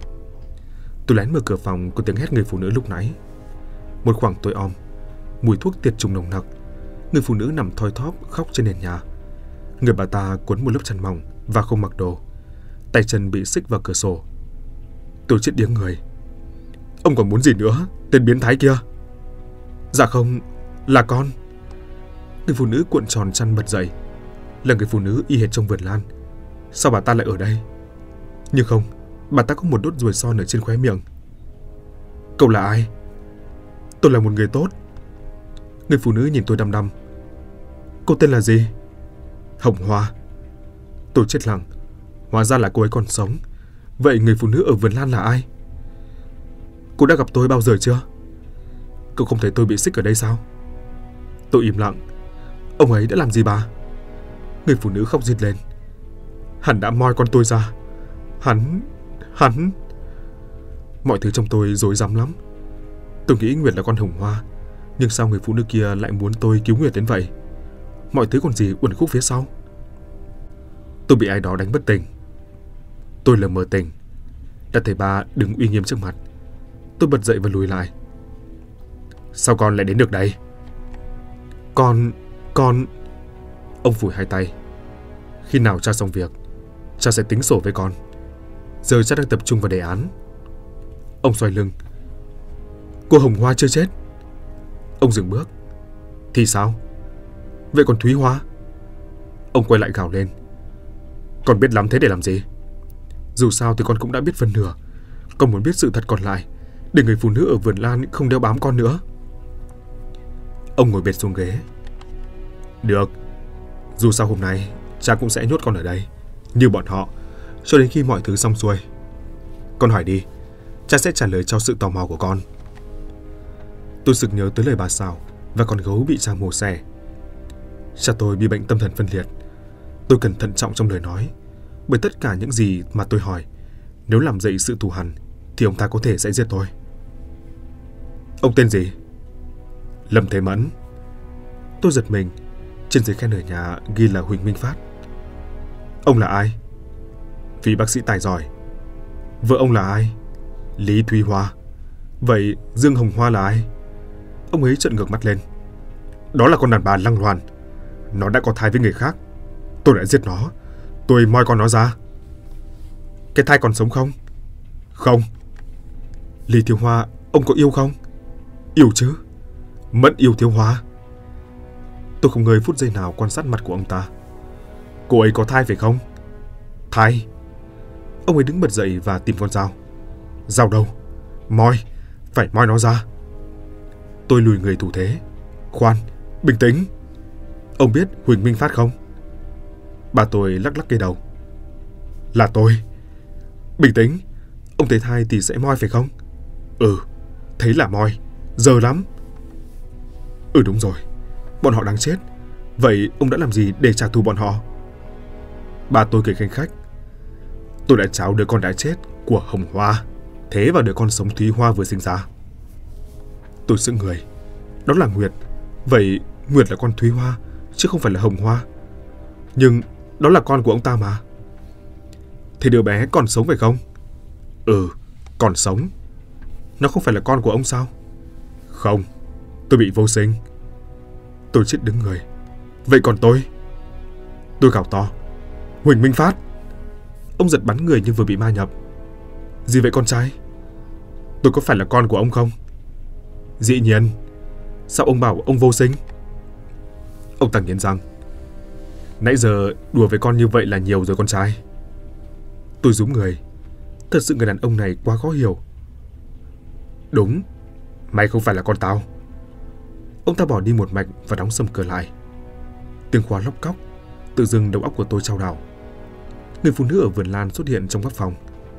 Tôi lén mở cửa phòng, có tiếng hét người phụ nữ lúc nãy. Một khoảng tối om, mùi thuốc tiệt trùng nồng nặc. Người phụ nữ nằm thoi thóp khóc trên nền nhà. Người bà ta cuốn một lớp chăn mỏng và không mặc đồ, tay chân bị xích vào cửa sổ. Tôi chết điếng người. Ông còn muốn gì nữa, tên biến thái kia? Dạ không, là con. Người phụ nữ cuộn tròn chăn bật dậy. Là người phụ nữ y hệt trong vườn lan. Sao bà ta lại ở đây? Nhưng không, bà ta có một đốt ruồi son ở trên khóe miệng. Cậu là ai? Tôi là một người tốt. Người phụ nữ nhìn tôi đăm đăm. Cô tên là gì? Hồng Hoa. Tôi chết lặng. Hóa ra là cô ấy còn sống. Vậy người phụ nữ ở vườn lan là ai? Cô đã gặp tôi bao giờ chưa? Cậu không thấy tôi bị xích ở đây sao? Tôi im lặng. Ông ấy đã làm gì bà? Người phụ nữ khóc rít lên. Hắn đã moi con tôi ra. Hắn... Mọi thứ trong tôi rối rắm lắm. Tôi nghĩ Nguyệt là con Hồng Hoa, nhưng sao người phụ nữ kia lại muốn tôi cứu Nguyệt đến vậy? Mọi thứ còn gì uẩn khúc phía sau. Tôi bị ai đó đánh bất tỉnh. Tôi lờ mờ tỉnh. Đã thấy ba đứng uy nghiêm trước mặt. Tôi bật dậy và lùi lại. Sao con lại đến được đây? Con... Ông phủi hai tay. Khi nào cha xong việc, cha sẽ tính sổ với con. Giờ cha đang tập trung vào đề án. Ông xoay lưng. Cô Hồng Hoa chưa chết. Ông dừng bước. Thì sao? Vậy còn Thúy Hoa? Ông quay lại gào lên. Con biết lắm thế để làm gì? Dù sao thì con cũng đã biết phần nửa. Con muốn biết sự thật còn lại, để người phụ nữ ở vườn lan không đeo bám con nữa. Ông ngồi bệt xuống ghế. Được. Dù sao hôm nay cha cũng sẽ nhốt con ở đây, như bọn họ, cho đến khi mọi thứ xong xuôi. Con hỏi đi, cha sẽ trả lời cho sự tò mò của con. Tôi sực nhớ tới lời bà Sào và con gấu bị cha mổ xẻ. Cha tôi bị bệnh tâm thần phân liệt. Tôi cần thận trọng trong lời nói, bởi tất cả những gì mà tôi hỏi, nếu làm dậy sự thù hằn thì ông ta có thể sẽ giết tôi. Ông tên gì? Lâm Thế Mẫn. Tôi giật mình. Trên giấy khen ở nhà ghi là Huỳnh Minh Phát. Ông là ai? Vị bác sĩ tài giỏi. Vợ ông là ai? Lý Thúy Hoa. Vậy Dương Hồng Hoa là ai? Ông ấy trợn ngược mắt lên. Đó là con đàn bà lăng loàn. Nó đã có thai với người khác. Tôi đã giết nó. Tôi moi con nó ra. Cái thai còn sống không? Không. Lý Thiếu Hoa, ông có yêu không? Yêu chứ. Mẫn yêu Thiếu Hoa. Tôi không ngơi phút giây nào quan sát mặt của ông ta. Cô ấy có thai phải không? Thai. Ông ấy đứng bật dậy và tìm con dao. Dao đâu? Moi. Phải moi nó ra. Tôi lùi người thủ thế. Khoan, bình tĩnh. Ông biết Huỳnh Minh Phát không? Bà tôi lắc lắc cây đầu. Là tôi. Bình tĩnh. Ông thấy thai thì sẽ moi phải không? Ừ, thấy là moi. Giờ lắm. Ừ đúng rồi. Bọn họ đáng chết. Vậy ông đã làm gì để trả thù bọn họ? Bà tôi cười khanh khách. Tôi đã tráo đứa con đã chết của Hồng Hoa thế vào đứa con sống Thúy Hoa vừa sinh ra. Tôi sững người. Đó là Nguyệt. Vậy Nguyệt là con Thúy Hoa chứ không phải là Hồng Hoa. Nhưng đó là con của ông ta mà. Thì đứa bé còn sống phải không? Ừ, còn sống. Nó không phải là con của ông sao? Không, tôi bị vô sinh. Tôi chết đứng người. Vậy còn tôi? Tôi gào to. Huỳnh Minh Phát. Ông giật bắn người như vừa bị ma nhập. Gì vậy con trai? Tôi có phải là con của ông không? Dĩ nhiên. Sao ông bảo ông vô sinh? Ông ta nghiến răng. Nãy giờ đùa với con như vậy là nhiều rồi con trai. Tôi rúm người. Thật sự người đàn ông này quá khó hiểu. Đúng. Mày không phải là con tao. Ông ta bỏ đi một mạch và đóng sầm cửa lại. Tiếng khóa lóc cóc. Tự dưng đầu óc của tôi chao đảo. Người phụ nữ ở vườn lan xuất hiện trong góc phòng.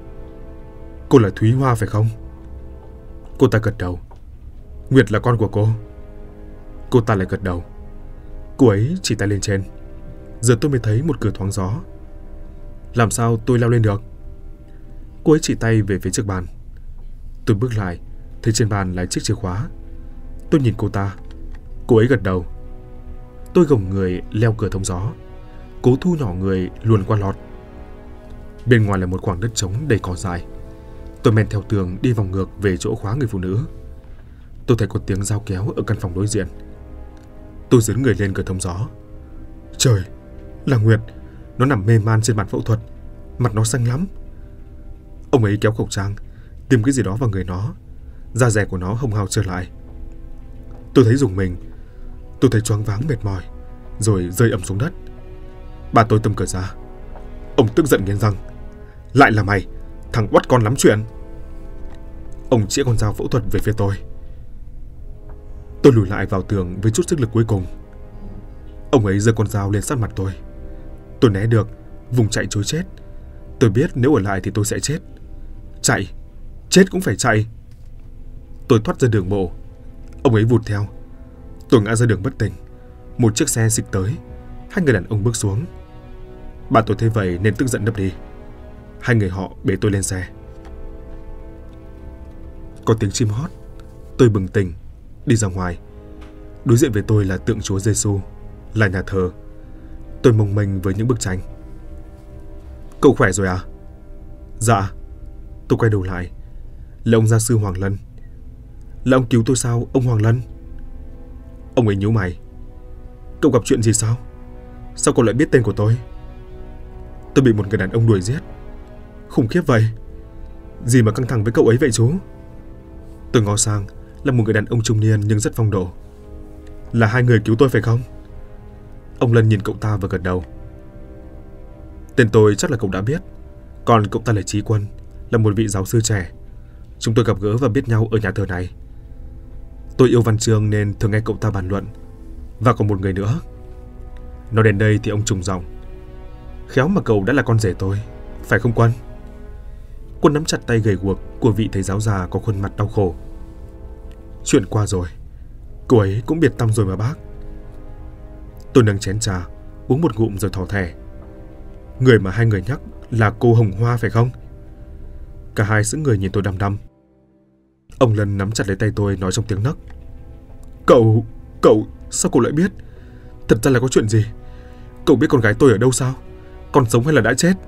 Cô là Thúy Hoa phải không? Cô ta gật đầu. Nguyệt là con của cô. Cô ta lại gật đầu. Cô ấy chỉ tay lên trên. Giờ tôi mới thấy một cửa thoáng gió. Làm sao tôi leo lên được? Cô ấy chỉ tay về phía trước bàn. Tôi bước lại, thấy trên bàn là chiếc chìa khóa. Tôi nhìn cô ta. Cô ấy gật đầu. Tôi gồng người leo cửa thông gió, cố thu nhỏ người luồn qua lọt. Bên ngoài là một khoảng đất trống đầy cỏ dại. Tôi men theo tường đi vòng ngược về chỗ khóa người phụ nữ. Tôi thấy có tiếng dao kéo ở căn phòng đối diện. Tôi dướn người lên cửa thông gió. Trời, là Nguyệt. Nó nằm mê man trên bàn phẫu thuật. Mặt nó xanh lắm. Ông ấy kéo khẩu trang, tìm cái gì đó vào người nó. Da dẻ của nó hồng hào trở lại. Tôi thấy rùng mình. Tôi thấy choáng váng mệt mỏi, rồi rơi ầm xuống đất. Bà tôi tầm cửa ra. Ông tức giận nghiến răng. Lại là mày, thằng oắt con lắm chuyện. Ông chĩa con dao phẫu thuật về phía tôi. Tôi lùi lại vào tường với chút sức lực cuối cùng. Ông ấy giơ con dao lên sát mặt tôi. Tôi né được, vùng chạy trối chết. Tôi biết nếu ở lại thì tôi sẽ chết. Chạy, chết cũng phải chạy. Tôi thoát ra đường bộ. Ông ấy vụt theo. Tôi ngã ra đường bất tỉnh. Một chiếc xe xịch tới. Hai người đàn ông bước xuống. Bà tôi thấy vậy nên tức giận nấp đi. Hai người họ bế tôi lên xe. Có tiếng chim hót. Tôi bừng tỉnh, đi ra ngoài. Đối diện với tôi là tượng Chúa Giêsu, là nhà thờ. Tôi mông mênh với những bức tranh. Cậu khỏe rồi à? Dạ. Tôi quay đầu lại. Là ông gia sư Hoàng Lân. Là ông cứu tôi sao, ông Hoàng Lân? Ông ấy nhíu mày. Cậu gặp chuyện gì sao? Sao cậu lại biết tên của tôi? Tôi bị một người đàn ông đuổi giết. Khủng khiếp vậy. Gì mà căng thẳng với cậu ấy vậy chú? Tôi ngó sang, là một người đàn ông trung niên nhưng rất phong độ. Là hai người cứu tôi phải không? Ông Lân nhìn cậu ta và gật đầu. Tên tôi chắc là cậu đã biết. Còn cậu ta là Chí Quân, là một vị giáo sư trẻ. Chúng tôi gặp gỡ và biết nhau ở nhà thờ này. Tôi yêu văn chương nên thường nghe cậu ta bàn luận. Và còn một người nữa. Nói đến đây thì ông trùng giọng. Khéo mà cậu đã là con rể tôi, phải không Quân? Quân nắm chặt tay gầy guộc của vị thầy giáo già có khuôn mặt đau khổ. Chuyện qua rồi. Cô ấy cũng biệt tâm rồi mà bác. Tôi nâng chén trà, uống một ngụm rồi thỏ thẻ. Người mà hai người nhắc là cô Hồng Hoa phải không? Cả hai sững người nhìn tôi đăm đăm. Ông Lân nắm chặt lấy tay tôi nói trong tiếng nấc. Cậu, sao cậu lại biết? Thật ra là có chuyện gì? Cậu biết con gái tôi ở đâu sao? Còn sống hay là đã chết?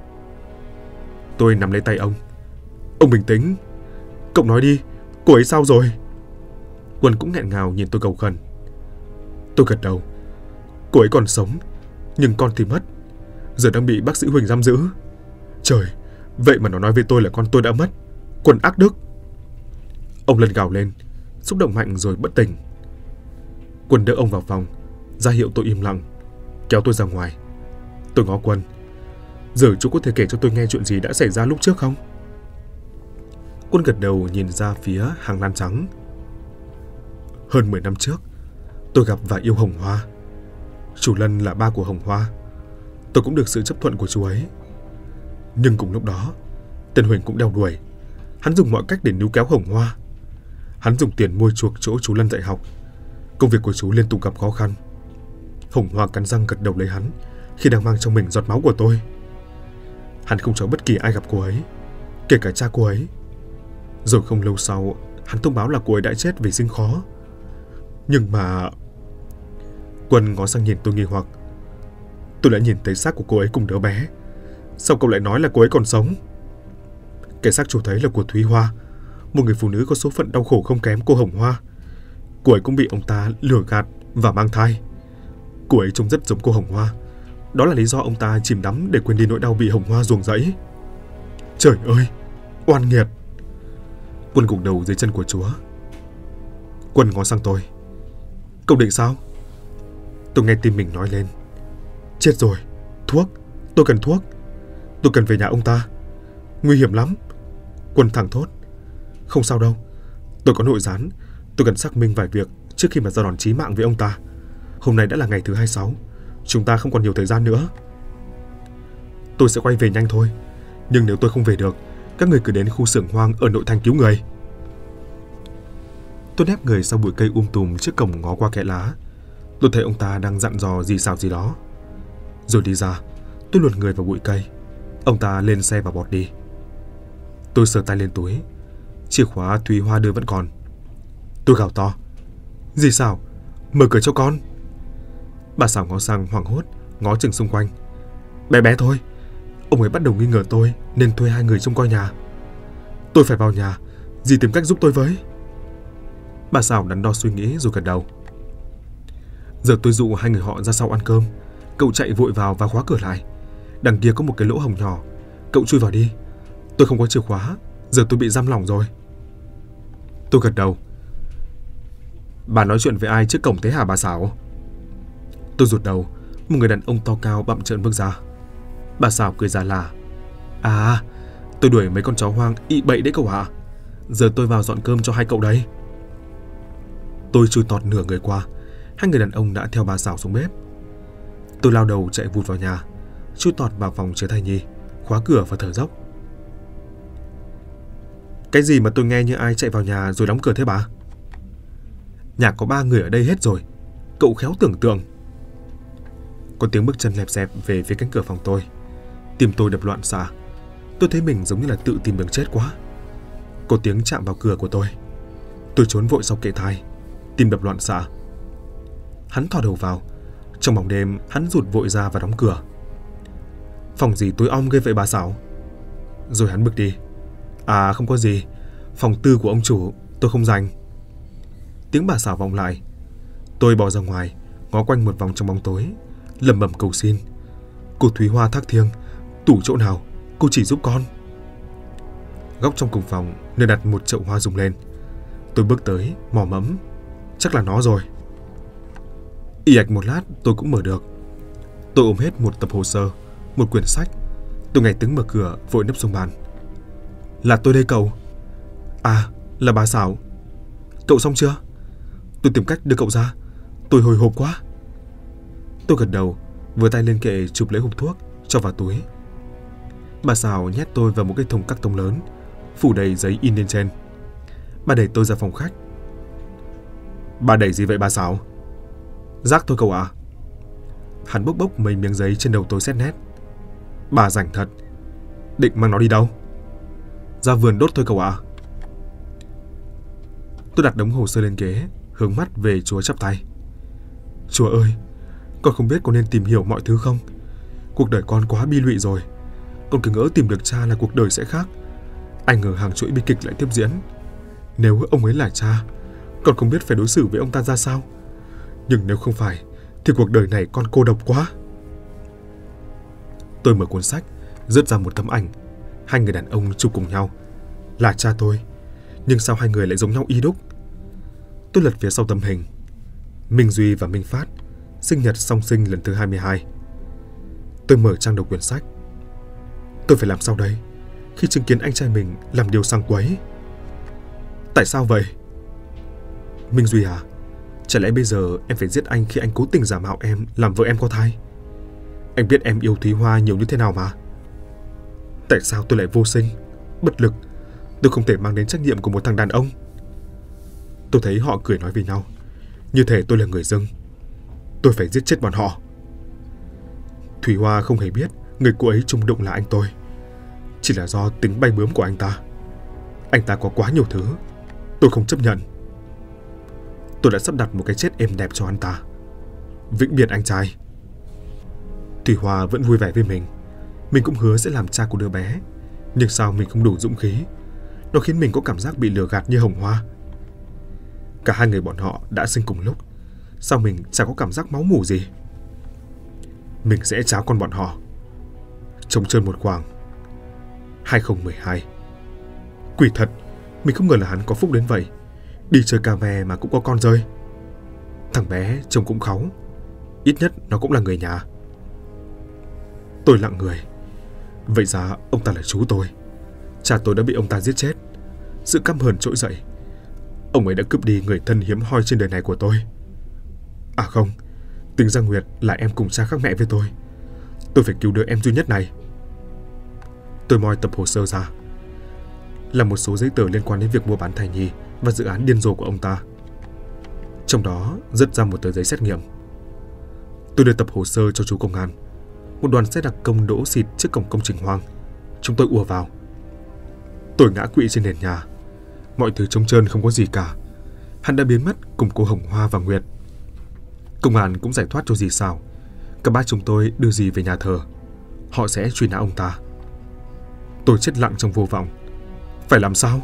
Tôi nắm lấy tay ông. Ông bình tĩnh. Cậu nói đi, cô ấy sao rồi? Quân cũng nghẹn ngào nhìn tôi cầu khẩn. Tôi gật đầu. Cô ấy còn sống, nhưng con thì mất. Giờ đang bị bác sĩ Huỳnh giam giữ. Trời, vậy mà nó nói với tôi là con tôi đã mất. Quân ác đức. Ông Lân gào lên, xúc động mạnh rồi bất tỉnh. Quân đỡ ông vào phòng, ra hiệu tôi im lặng, kéo tôi ra ngoài. Tôi ngó Quân. Giờ chú có thể kể cho tôi nghe chuyện gì đã xảy ra lúc trước không? Quân gật đầu nhìn ra phía hàng lan trắng. Hơn 10 năm trước, tôi gặp và yêu Hồng Hoa. Chú Lân là ba của Hồng Hoa. Tôi cũng được sự chấp thuận của chú ấy. Nhưng cùng lúc đó, tên Huỳnh cũng đeo đuổi. Hắn dùng mọi cách để níu kéo Hồng Hoa. Hắn dùng tiền mua chuộc chỗ chú Lân dạy học. Công việc của chú liên tục gặp khó khăn. Hồng Hoa cắn răng gật đầu lấy hắn khi đang mang trong mình giọt máu của tôi. Hắn không cho bất kỳ ai gặp cô ấy, kể cả cha cô ấy. Rồi không lâu sau, hắn thông báo là cô ấy đã chết vì sinh khó. Nhưng mà... Quân ngó sang nhìn tôi nghi hoặc. Tôi đã nhìn thấy xác của cô ấy cùng đứa bé. Sao cậu lại nói là cô ấy còn sống? Cái xác chú thấy là của Thúy Hoa, một người phụ nữ có số phận đau khổ không kém cô Hồng Hoa. Cô ấy cũng bị ông ta lừa gạt và mang thai. Cô ấy trông rất giống cô Hồng Hoa. Đó là lý do ông ta chìm đắm để quên đi nỗi đau bị Hồng Hoa ruồng rẫy. Trời ơi, oan nghiệt! Quân gục đầu dưới chân của Chúa. Quân ngó sang tôi. Cậu định sao? Tôi nghe tim mình nói lên. Chết rồi, thuốc, tôi cần thuốc. Tôi cần về nhà ông ta. Nguy hiểm lắm. Quân thẳng thốt. Không sao đâu, tôi có nội gián. Tôi cần xác minh vài việc trước khi mà ra đòn chí mạng với ông ta. Hôm nay đã là ngày thứ 26. Chúng ta không còn nhiều thời gian nữa. Tôi sẽ quay về nhanh thôi. Nhưng nếu tôi không về được, các người cứ đến khu xưởng hoang ở nội thành cứu người. Tôi nép người sau bụi cây tùm trước cổng ngó qua kẽ lá. Tôi thấy ông ta đang dặn dò gì xào gì đó. Rồi đi ra, tôi luồn người vào bụi cây. Ông ta lên xe và bọt đi. Tôi sờ tay lên túi. Chìa khóa Thúy Hoa đưa vẫn còn. Tôi gào to. Dì Sảo, mở cửa cho con. Bà Sảo ngó sang hoảng hốt, ngó chừng xung quanh. Bé thôi. Ông ấy bắt đầu nghi ngờ tôi nên thuê 2 người trông coi nhà. Tôi phải vào nhà. Dì tìm cách giúp tôi với. Bà Sảo đắn đo suy nghĩ rồi gật đầu. Giờ tôi dụ 2 người họ ra sau ăn cơm. Cậu chạy vội vào và khóa cửa lại. Đằng kia có một cái lỗ hổng nhỏ. Cậu chui vào đi. Tôi không có chìa khóa. Giờ tôi bị giam lỏng rồi. Tôi gật đầu. Bà nói chuyện với ai trước cổng thế hả bà Sảo? Tôi rụt đầu. Một người đàn ông to cao bặm trợn bước ra. Bà Sảo cười già là. À, tôi đuổi mấy con chó hoang ị bậy đấy cậu ạ. Giờ tôi vào dọn cơm cho 2 cậu đây. Tôi chui tọt nửa người qua. 2 người đàn ông đã theo bà Sảo xuống bếp. Tôi lao đầu chạy vụt vào nhà, chui tọt vào phòng chứa thai nhi, khóa cửa và thở dốc. Cái gì mà tôi nghe như ai chạy vào nhà rồi đóng cửa thế bà? Nhà có 3 người ở đây hết rồi. Cậu khéo tưởng tượng. Có tiếng bước chân lẹp xẹp về phía cánh cửa phòng tôi. Tim tôi đập loạn xạ. Tôi thấy mình giống như là tự tìm đường chết quá. Có tiếng chạm vào cửa của tôi. Tôi trốn vội sau kệ thai. Tim đập loạn xạ. Hắn thò đầu vào. Trong bóng đêm hắn rụt vội ra và đóng cửa. Phòng gì tối om ghê vậy bà Sảo? Rồi hắn bước đi. À không có gì. Phòng tư của ông chủ, tôi không rành. Tiếng bà Sảo vọng lại. Tôi bò ra ngoài, ngó quanh một vòng trong bóng tối, lẩm bẩm cầu xin. Cô Thúy Hoa thác thiêng, tủ chỗ nào, cô chỉ giúp con. Góc trong cùng phòng, nơi đặt một chậu hoa rung lên. Tôi bước tới, mò mẫm. Chắc là nó rồi. Ì ạch một lát tôi cũng mở được. Tôi ôm hết một tập hồ sơ, một quyển sách. Tôi ngay tiếng mở cửa vội nấp xuống bàn. Là tôi đây cậu. À, là bà Sảo. Cậu xong chưa? Tôi tìm cách đưa cậu ra. Tôi hồi hộp quá. Tôi gật đầu, vừa tay lên kệ chụp lấy hộp thuốc, cho vào túi. Bà Sảo nhét tôi vào một cái thùng cắt tông lớn, phủ đầy giấy in lên trên. Bà đẩy tôi ra phòng khách. Bà đẩy gì vậy bà Sảo? Rác thôi cậu ạ. Hắn bốc bốc mấy miếng giấy trên đầu tôi xét nét. Bà rảnh thật. Định mang nó đi đâu? Ra vườn đốt thôi cậu ạ. Tôi đặt đống hồ sơ lên ghế, hướng mắt về Chúa chắp tay. Chúa ơi, con không biết con nên tìm hiểu mọi thứ không. Cuộc đời con quá bi lụy rồi. Con cứ ngỡ tìm được cha là cuộc đời sẽ khác. Ai ngờ hàng chuỗi bi kịch lại tiếp diễn. Nếu ông ấy là cha, con không biết phải đối xử với ông ta ra sao. Nhưng nếu không phải, thì cuộc đời này con cô độc quá. Tôi mở cuốn sách, rớt ra một tấm ảnh. Hai người đàn ông chụp cùng nhau. Là cha tôi, nhưng sao hai người lại giống nhau y đúc? Tôi lật phía sau tấm hình. Minh Duy và Minh Phát, sinh nhật song sinh lần thứ 22. Tôi mở trang đầu quyển sách. Tôi phải làm sao đây khi chứng kiến anh trai mình làm điều sang quấy? Tại sao vậy? Minh Duy à, chả lẽ bây giờ em phải giết anh khi anh cố tình giả mạo em làm vợ em có thai? Anh biết em yêu Thúy Hoa nhiều như thế nào mà. Tại sao tôi lại vô sinh, bất lực? Tôi không thể mang đến trách nhiệm của một thằng đàn ông. Tôi thấy họ cười nói với nhau, như thể tôi là người dưng. Tôi phải giết chết bọn họ. Thúy Hoa không hề biết người cô ấy chung đụng là anh tôi. Chỉ là do tính bay bướm của anh ta. Anh ta có quá nhiều thứ tôi không chấp nhận. Tôi đã sắp đặt một cái chết êm đẹp cho anh ta. Vĩnh biệt anh trai. Thúy Hoa vẫn vui vẻ với mình. Mình cũng hứa sẽ làm cha của đứa bé. Nhưng sao mình không đủ dũng khí? Nó khiến mình có cảm giác bị lừa gạt như Hồng Hoa. Cả hai người bọn họ đã sinh cùng lúc. Sao mình chẳng có cảm giác máu mủ gì? Mình sẽ tráo con bọn họ. Trống trơn một khoảng. 2012. Quỷ thật, mình không ngờ là hắn có phúc đến vậy. Đi chơi cà ve mà cũng có con rơi. Thằng bé trông cũng kháu. Ít nhất nó cũng là người nhà. Tôi lặng người. Vậy ra ông ta là chú tôi. Cha tôi đã bị ông ta giết chết. Sự căm hờn trỗi dậy. Ông ấy đã cướp đi người thân hiếm hoi trên đời này của tôi. À không, tính ra Nguyệt là em cùng cha khác mẹ với tôi. Tôi phải cứu đứa em duy nhất này. Tôi moi tập hồ sơ ra. Là một số giấy tờ liên quan đến việc mua bán thai nhi và dự án điên rồ của ông ta. Trong đó rớt ra một tờ giấy xét nghiệm. Tôi đưa tập hồ sơ cho chú công an. Một đoàn xe đặc công đỗ xịt trước cổng công trình hoang. Chúng tôi ùa vào. Tôi ngã quỵ trên nền nhà. Mọi thứ trống trơn không có gì cả. Hắn đã biến mất cùng cô Hồng Hoa và Nguyệt. Công an cũng giải thoát cho dì sao. Cả ba chúng tôi đưa dì về nhà thờ. Họ sẽ truy nã ông ta. Tôi chết lặng trong vô vọng. Phải làm sao?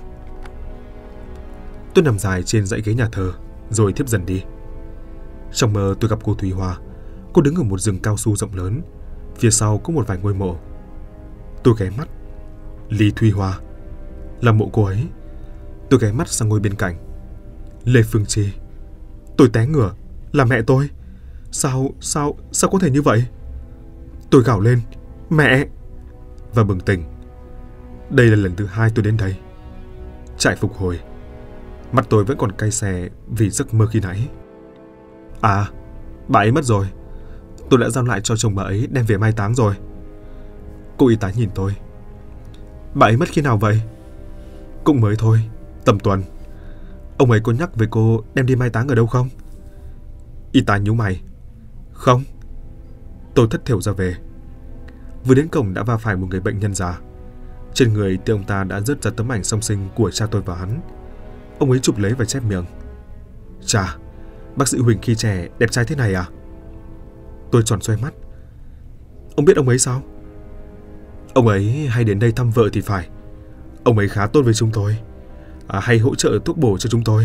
Tôi nằm dài trên dãy ghế nhà thờ, rồi thiếp dần đi. Trong mơ tôi gặp cô Thúy Hoa. Cô đứng ở một rừng cao su rộng lớn. Phía sau có một vài ngôi mộ. Tôi ghé mắt. Lý Thúy Hoa. Là mộ cô ấy. Tôi ghé mắt sang ngôi bên cạnh. Lê Phương Chi. Tôi té ngửa. Là mẹ tôi. Sao có thể như vậy? Tôi gào lên. Mẹ! Và bừng tỉnh. Đây là lần thứ 2 tôi đến đây. Trại phục hồi. Mặt tôi vẫn còn cay xè vì giấc mơ khi nãy. À, bà ấy mất rồi. Tôi đã giao lại cho chồng bà ấy đem về mai táng rồi. Cô y tá nhìn tôi. Bà ấy mất khi nào vậy? Cũng mới thôi, tầm tuần. Ông ấy có nhắc với cô đem đi mai táng ở đâu không? Y tá nhíu mày. Không. Tôi thất thểu ra về. Vừa đến cổng đã va phải một người bệnh nhân già. Trên người thì ông ta đã rớt ra tấm ảnh song sinh của cha tôi và hắn. Ông ấy chụp lấy và chép miệng. Chà, bác sĩ Huỳnh khi trẻ đẹp trai thế này à? Tôi tròn xoay mắt. Ông biết ông ấy sao? Ông ấy hay đến đây thăm vợ thì phải. Ông ấy khá tốt với chúng tôi. Hay hỗ trợ thuốc bổ cho chúng tôi.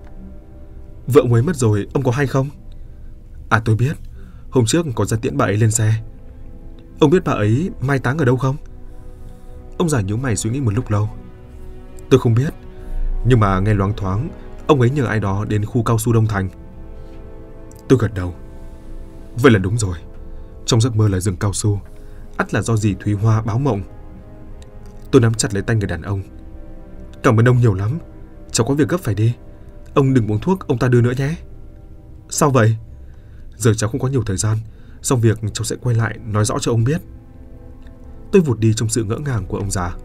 Vợ ông ấy mất rồi, ông có hay không? À tôi biết. Hôm trước có ra tiễn bà ấy lên xe. Ông biết bà ấy mai táng ở đâu không? Ông già nhíu mày suy nghĩ một lúc lâu. Tôi không biết. Nhưng mà nghe loáng thoáng ông ấy nhờ ai đó đến khu cao su Đông Thành. Tôi gật đầu. Vậy là đúng rồi. Trong giấc mơ là rừng cao su. Ắt là do dì Thúy Hoa báo mộng. Tôi nắm chặt lấy tay người đàn ông. Cảm ơn ông nhiều lắm. Cháu có việc gấp phải đi. Ông đừng uống thuốc ông ta đưa nữa nhé. Sao vậy? Giờ cháu không có nhiều thời gian. Xong việc cháu sẽ quay lại nói rõ cho ông biết. Tôi vụt đi trong sự ngỡ ngàng của ông già.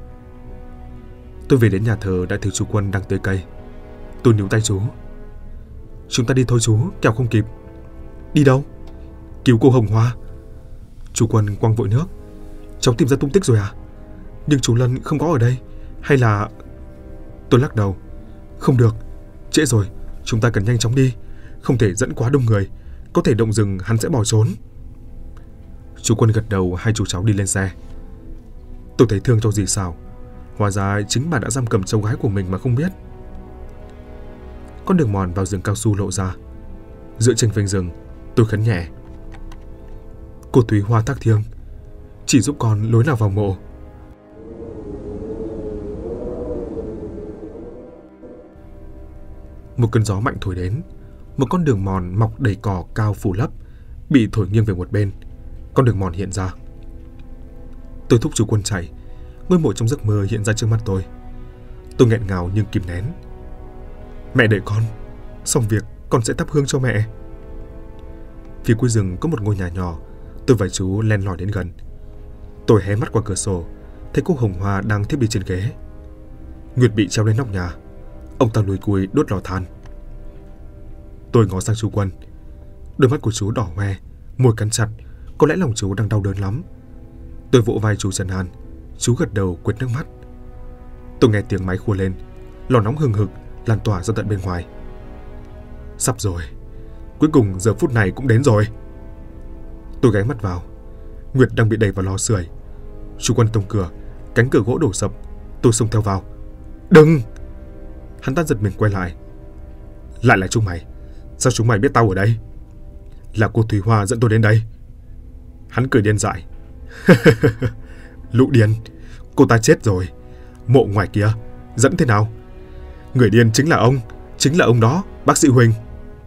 Tôi về đến nhà thờ đã thấy chú Quân đang tưới cây. Tôi níu tay chú. Chúng ta đi thôi chú, kẻo không kịp. Đi đâu? Cứu cô Hồng Hoa. Chú Quân quăng vội nước. Cháu tìm ra tung tích rồi à? Nhưng chú Lân không có ở đây. Hay là... Tôi lắc đầu. Không được, Trễ rồi, chúng ta cần nhanh chóng đi. Không thể dẫn quá đông người, có thể động rừng hắn sẽ bỏ trốn. Chú Quân gật đầu, hai chú cháu đi lên xe. Tôi thấy thương cho dì Sào. Hóa ra chính bà đã giam cầm cháu gái của mình mà không biết. Con đường mòn vào rừng cao su lộ ra. Dựa trên vành rừng, tôi khấn nhẹ. Cô Thúy Hoa thác thiêng, chỉ giúp con lối nào vào mộ. Một cơn gió mạnh thổi đến. Một con đường mòn mọc đầy cỏ cao phủ lấp bị thổi nghiêng về một bên. Con đường mòn hiện ra. Tôi thúc chú Quân chạy. Ngôi mộ trong giấc mơ hiện ra trước mắt tôi. Tôi nghẹn ngào nhưng kìm nén. Mẹ đợi con, xong việc con sẽ thắp hương cho mẹ. Phía cuối rừng có một ngôi nhà nhỏ. Tôi và chú len lỏi đến gần. Tôi hé mắt qua cửa sổ, thấy cô Hồng Hoa đang thiếp đi trên ghế. Nguyệt bị treo lên nóc nhà. Ông ta lùi cùi đốt lò than. Tôi ngó sang chú Quân. Đôi mắt của chú đỏ hoe, môi cắn chặt, có lẽ lòng chú đang đau đớn lắm. Tôi vỗ vai chú trấn an. Chú gật đầu quệt nước mắt. Tôi nghe tiếng máy khua lên. Lò nóng hừng hực lan tỏa ra tận bên ngoài. Sắp rồi, cuối cùng giờ phút này cũng đến rồi. Tôi ghé mắt vào. Nguyệt đang bị đẩy vào lò sưởi. Chú Quân tông cửa, cánh cửa gỗ đổ sập. Tôi xông theo vào. Đừng! Hắn ta giật mình quay lại. Lại là chúng mày. Sao chúng mày biết tao ở đây? Là cô Thúy Hoa dẫn tôi đến đây. Hắn cười điên dại. Lũ điên, cô ta chết rồi. Mộ ngoài kia dẫn thế nào? Người điên chính là ông đó, bác sĩ Huỳnh.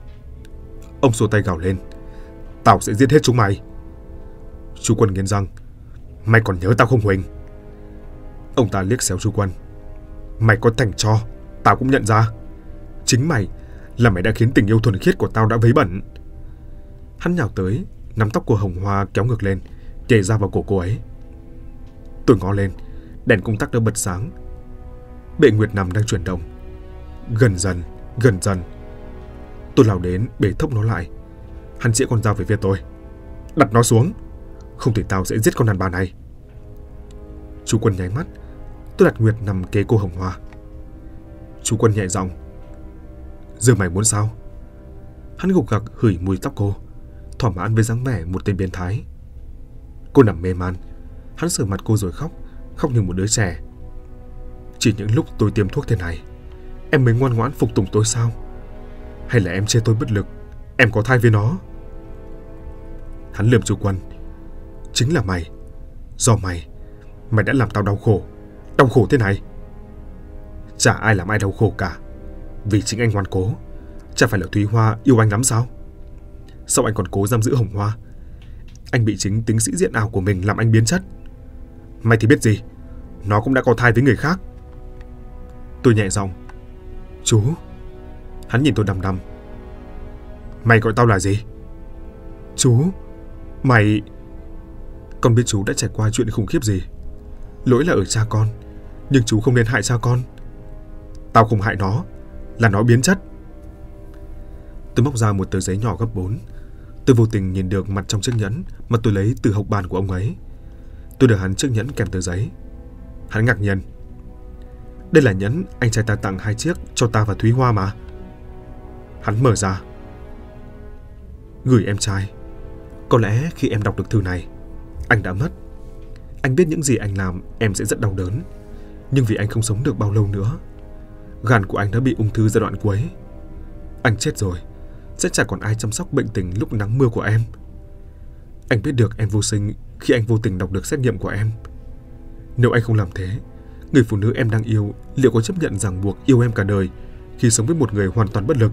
Ông xua tay gào lên. Tao sẽ giết hết chúng mày. Chú Quân nghiến răng. Mày còn nhớ tao không Huỳnh? Ông ta liếc xéo chú Quân. Mày có thành cho, tao cũng nhận ra. Chính mày đã khiến tình yêu thuần khiết của tao đã vấy bẩn. Hắn nhào tới, nắm tóc của Hồng Hoa kéo ngược lên, kề ra vào cổ cô ấy. Tôi ngó lên, đèn công tắc đã bật sáng. Bệ Nguyệt nằm đang chuyển động. Gần dần. Tôi lao đến bế thốc nó lại. Hắn chĩa con dao về phía tôi. Đặt nó xuống. Không thì tao sẽ giết con đàn bà này. Chú Quân nháy mắt. Tôi đặt Nguyệt nằm kế cô Hồng Hoa. Chú Quân nhẹ giọng. Giờ mày muốn sao? Hắn gục gặc hửi mùi tóc cô, thỏa mãn với dáng vẻ một tên biến thái. Cô nằm mê man. Hắn sờ mặt cô rồi khóc như một đứa trẻ. Chỉ những lúc tôi tiêm thuốc thế này, em mới ngoan ngoãn phục tùng tôi sao? Hay là em chê tôi bất lực? Em có thai với nó? Hắn lườm chú Quân. Chính là mày. Do mày đã làm tao đau khổ thế này. Chả ai làm ai đau khổ cả. Vì chính anh ngoan cố. Chả phải là Thúy Hoa yêu anh lắm sao? Sao anh còn cố giam giữ Hồng Hoa? Anh bị chính tính sĩ diện ảo của mình làm anh biến chất. Mày thì biết gì? Nó cũng đã có thai với người khác. Tôi nhẹ giọng. Chú. Hắn nhìn tôi đăm đăm. Mày gọi tao là gì? Chú. Mày. Con biết chú đã trải qua chuyện khủng khiếp gì. Lỗi là ở cha con, nhưng chú không nên hại cha con. Tao không hại nó, là nó biến chất. Tôi móc ra một tờ giấy nhỏ gấp 4. Tôi vô tình nhìn được mặt trong chiếc nhẫn mà tôi lấy từ hộc bàn của ông ấy. Tôi đưa hắn chiếc nhẫn kèm tờ giấy. Hắn ngạc nhiên. Đây là nhẫn anh trai ta tặng 2 chiếc cho ta và Thúy Hoa mà. Hắn mở ra. Gửi em trai. Có lẽ khi em đọc được thư này, anh đã mất. Anh biết những gì anh làm em sẽ rất đau đớn, nhưng vì anh không sống được bao lâu nữa. Gan của anh đã bị ung thư giai đoạn cuối. Anh chết rồi, sẽ chẳng còn ai chăm sóc bệnh tình lúc nắng mưa của em. Anh biết được em vô sinh khi anh vô tình đọc được xét nghiệm của em. Nếu anh không làm thế, người phụ nữ em đang yêu liệu có chấp nhận ràng buộc yêu em cả đời khi sống với một người hoàn toàn bất lực?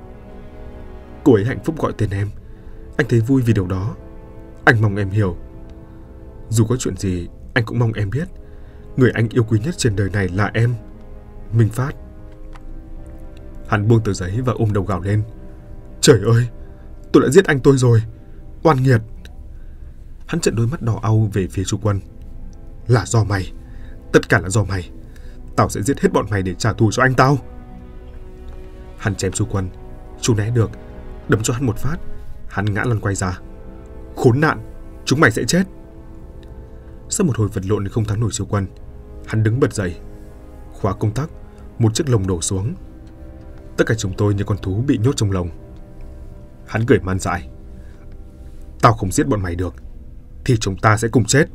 Cô ấy hạnh phúc gọi tên em. Anh thấy vui vì điều đó. Anh mong em hiểu. Dù có chuyện gì, anh cũng mong em biết người anh yêu quý nhất trên đời này là em. Minh Phát. Hắn buông tờ giấy và ôm đầu gào lên. Trời ơi, tôi đã giết anh tôi rồi. Oan nghiệt. Hắn trợn đôi mắt đỏ au về phía chú Quân. Là do mày. Tất cả là do mày. Tao sẽ giết hết bọn mày để trả thù cho anh tao. Hắn chém chú Quân. Chú né được, đấm cho hắn một phát. Hắn ngã lăn quay ra. Khốn nạn, chúng mày sẽ chết. Sau một hồi vật lộn không thắng nổi chú Quân, hắn đứng bật dậy. Khóa công tắc, một chiếc lồng đổ xuống. Tất cả chúng tôi như con thú bị nhốt trong lồng. Hắn cười man dại. Tao không giết bọn mày được thì chúng ta sẽ cùng chết.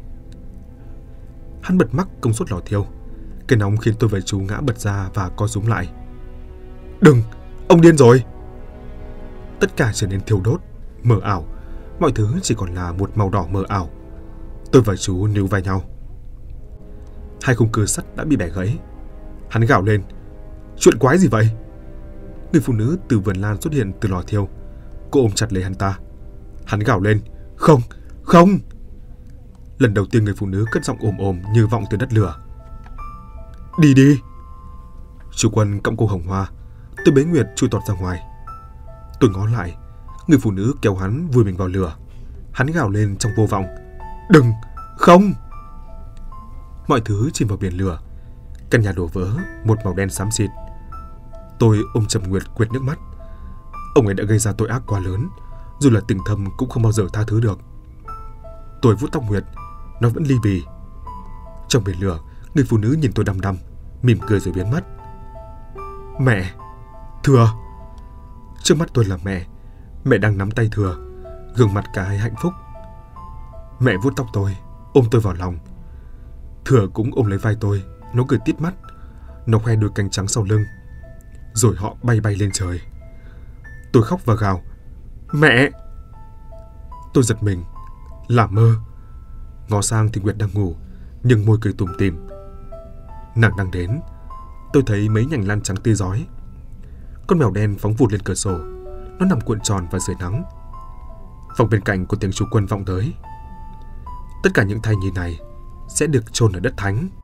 Hắn bật mắc công suất lò thiêu. Cái nóng khiến tôi và chú ngã bật ra và co rúm lại. Đừng, ông điên rồi. Tất cả trở nên thiêu đốt, mờ ảo. Mọi thứ chỉ còn là một màu đỏ mờ ảo. Tôi và chú níu vai nhau. Hai khung cưa sắt đã bị bẻ gãy. Hắn gào lên. Chuyện quái gì vậy? Người phụ nữ từ vườn lan xuất hiện từ lò thiêu. Cô ôm chặt lấy hắn ta. Hắn gào lên. Không, không. Lần đầu tiên người phụ nữ cất giọng ồm ồm như vọng từ đất lửa. Đi đi. Chú Quân cõng cô Hồng Hoa. Tôi bế Nguyệt chui tọt ra ngoài. Tôi ngó lại. Người phụ nữ kéo hắn vùi mình vào lửa. Hắn gào lên trong vô vọng. Đừng, không. Mọi thứ chìm vào biển lửa. Căn nhà đổ vỡ, một màu đen xám xịt. Tôi ôm chầm Nguyệt quệt nước mắt. Ông ấy đã gây ra tội ác quá lớn, dù là tình thâm cũng không bao giờ tha thứ được. Tôi vuốt tóc Nguyệt, nó vẫn li bì. Trong biển lửa, người phụ nữ nhìn tôi đăm đăm, mỉm cười rồi biến mất. Mẹ, Thừa. Trước mắt tôi là mẹ. Mẹ đang nắm tay Thừa, gương mặt cả hai hạnh phúc. Mẹ vuốt tóc tôi, ôm tôi vào lòng. Thừa cũng ôm lấy vai tôi, nó cười tít mắt. Nó khoe đôi cánh trắng sau lưng. Rồi họ bay bay lên trời. Tôi khóc và gào. Mẹ! Tôi giật mình. Là mơ. Ngó sang thì Nguyệt đang ngủ, nhưng môi cười tủm tỉm. Nàng đang đến. Tôi thấy mấy nhành lan trắng tươi rói. Con mèo đen phóng vụt lên cửa sổ. Nó nằm cuộn tròn và dưới nắng. Phòng bên cạnh có tiếng chú Quân vọng tới. Tất cả những thai nhi này sẽ được chôn ở đất thánh.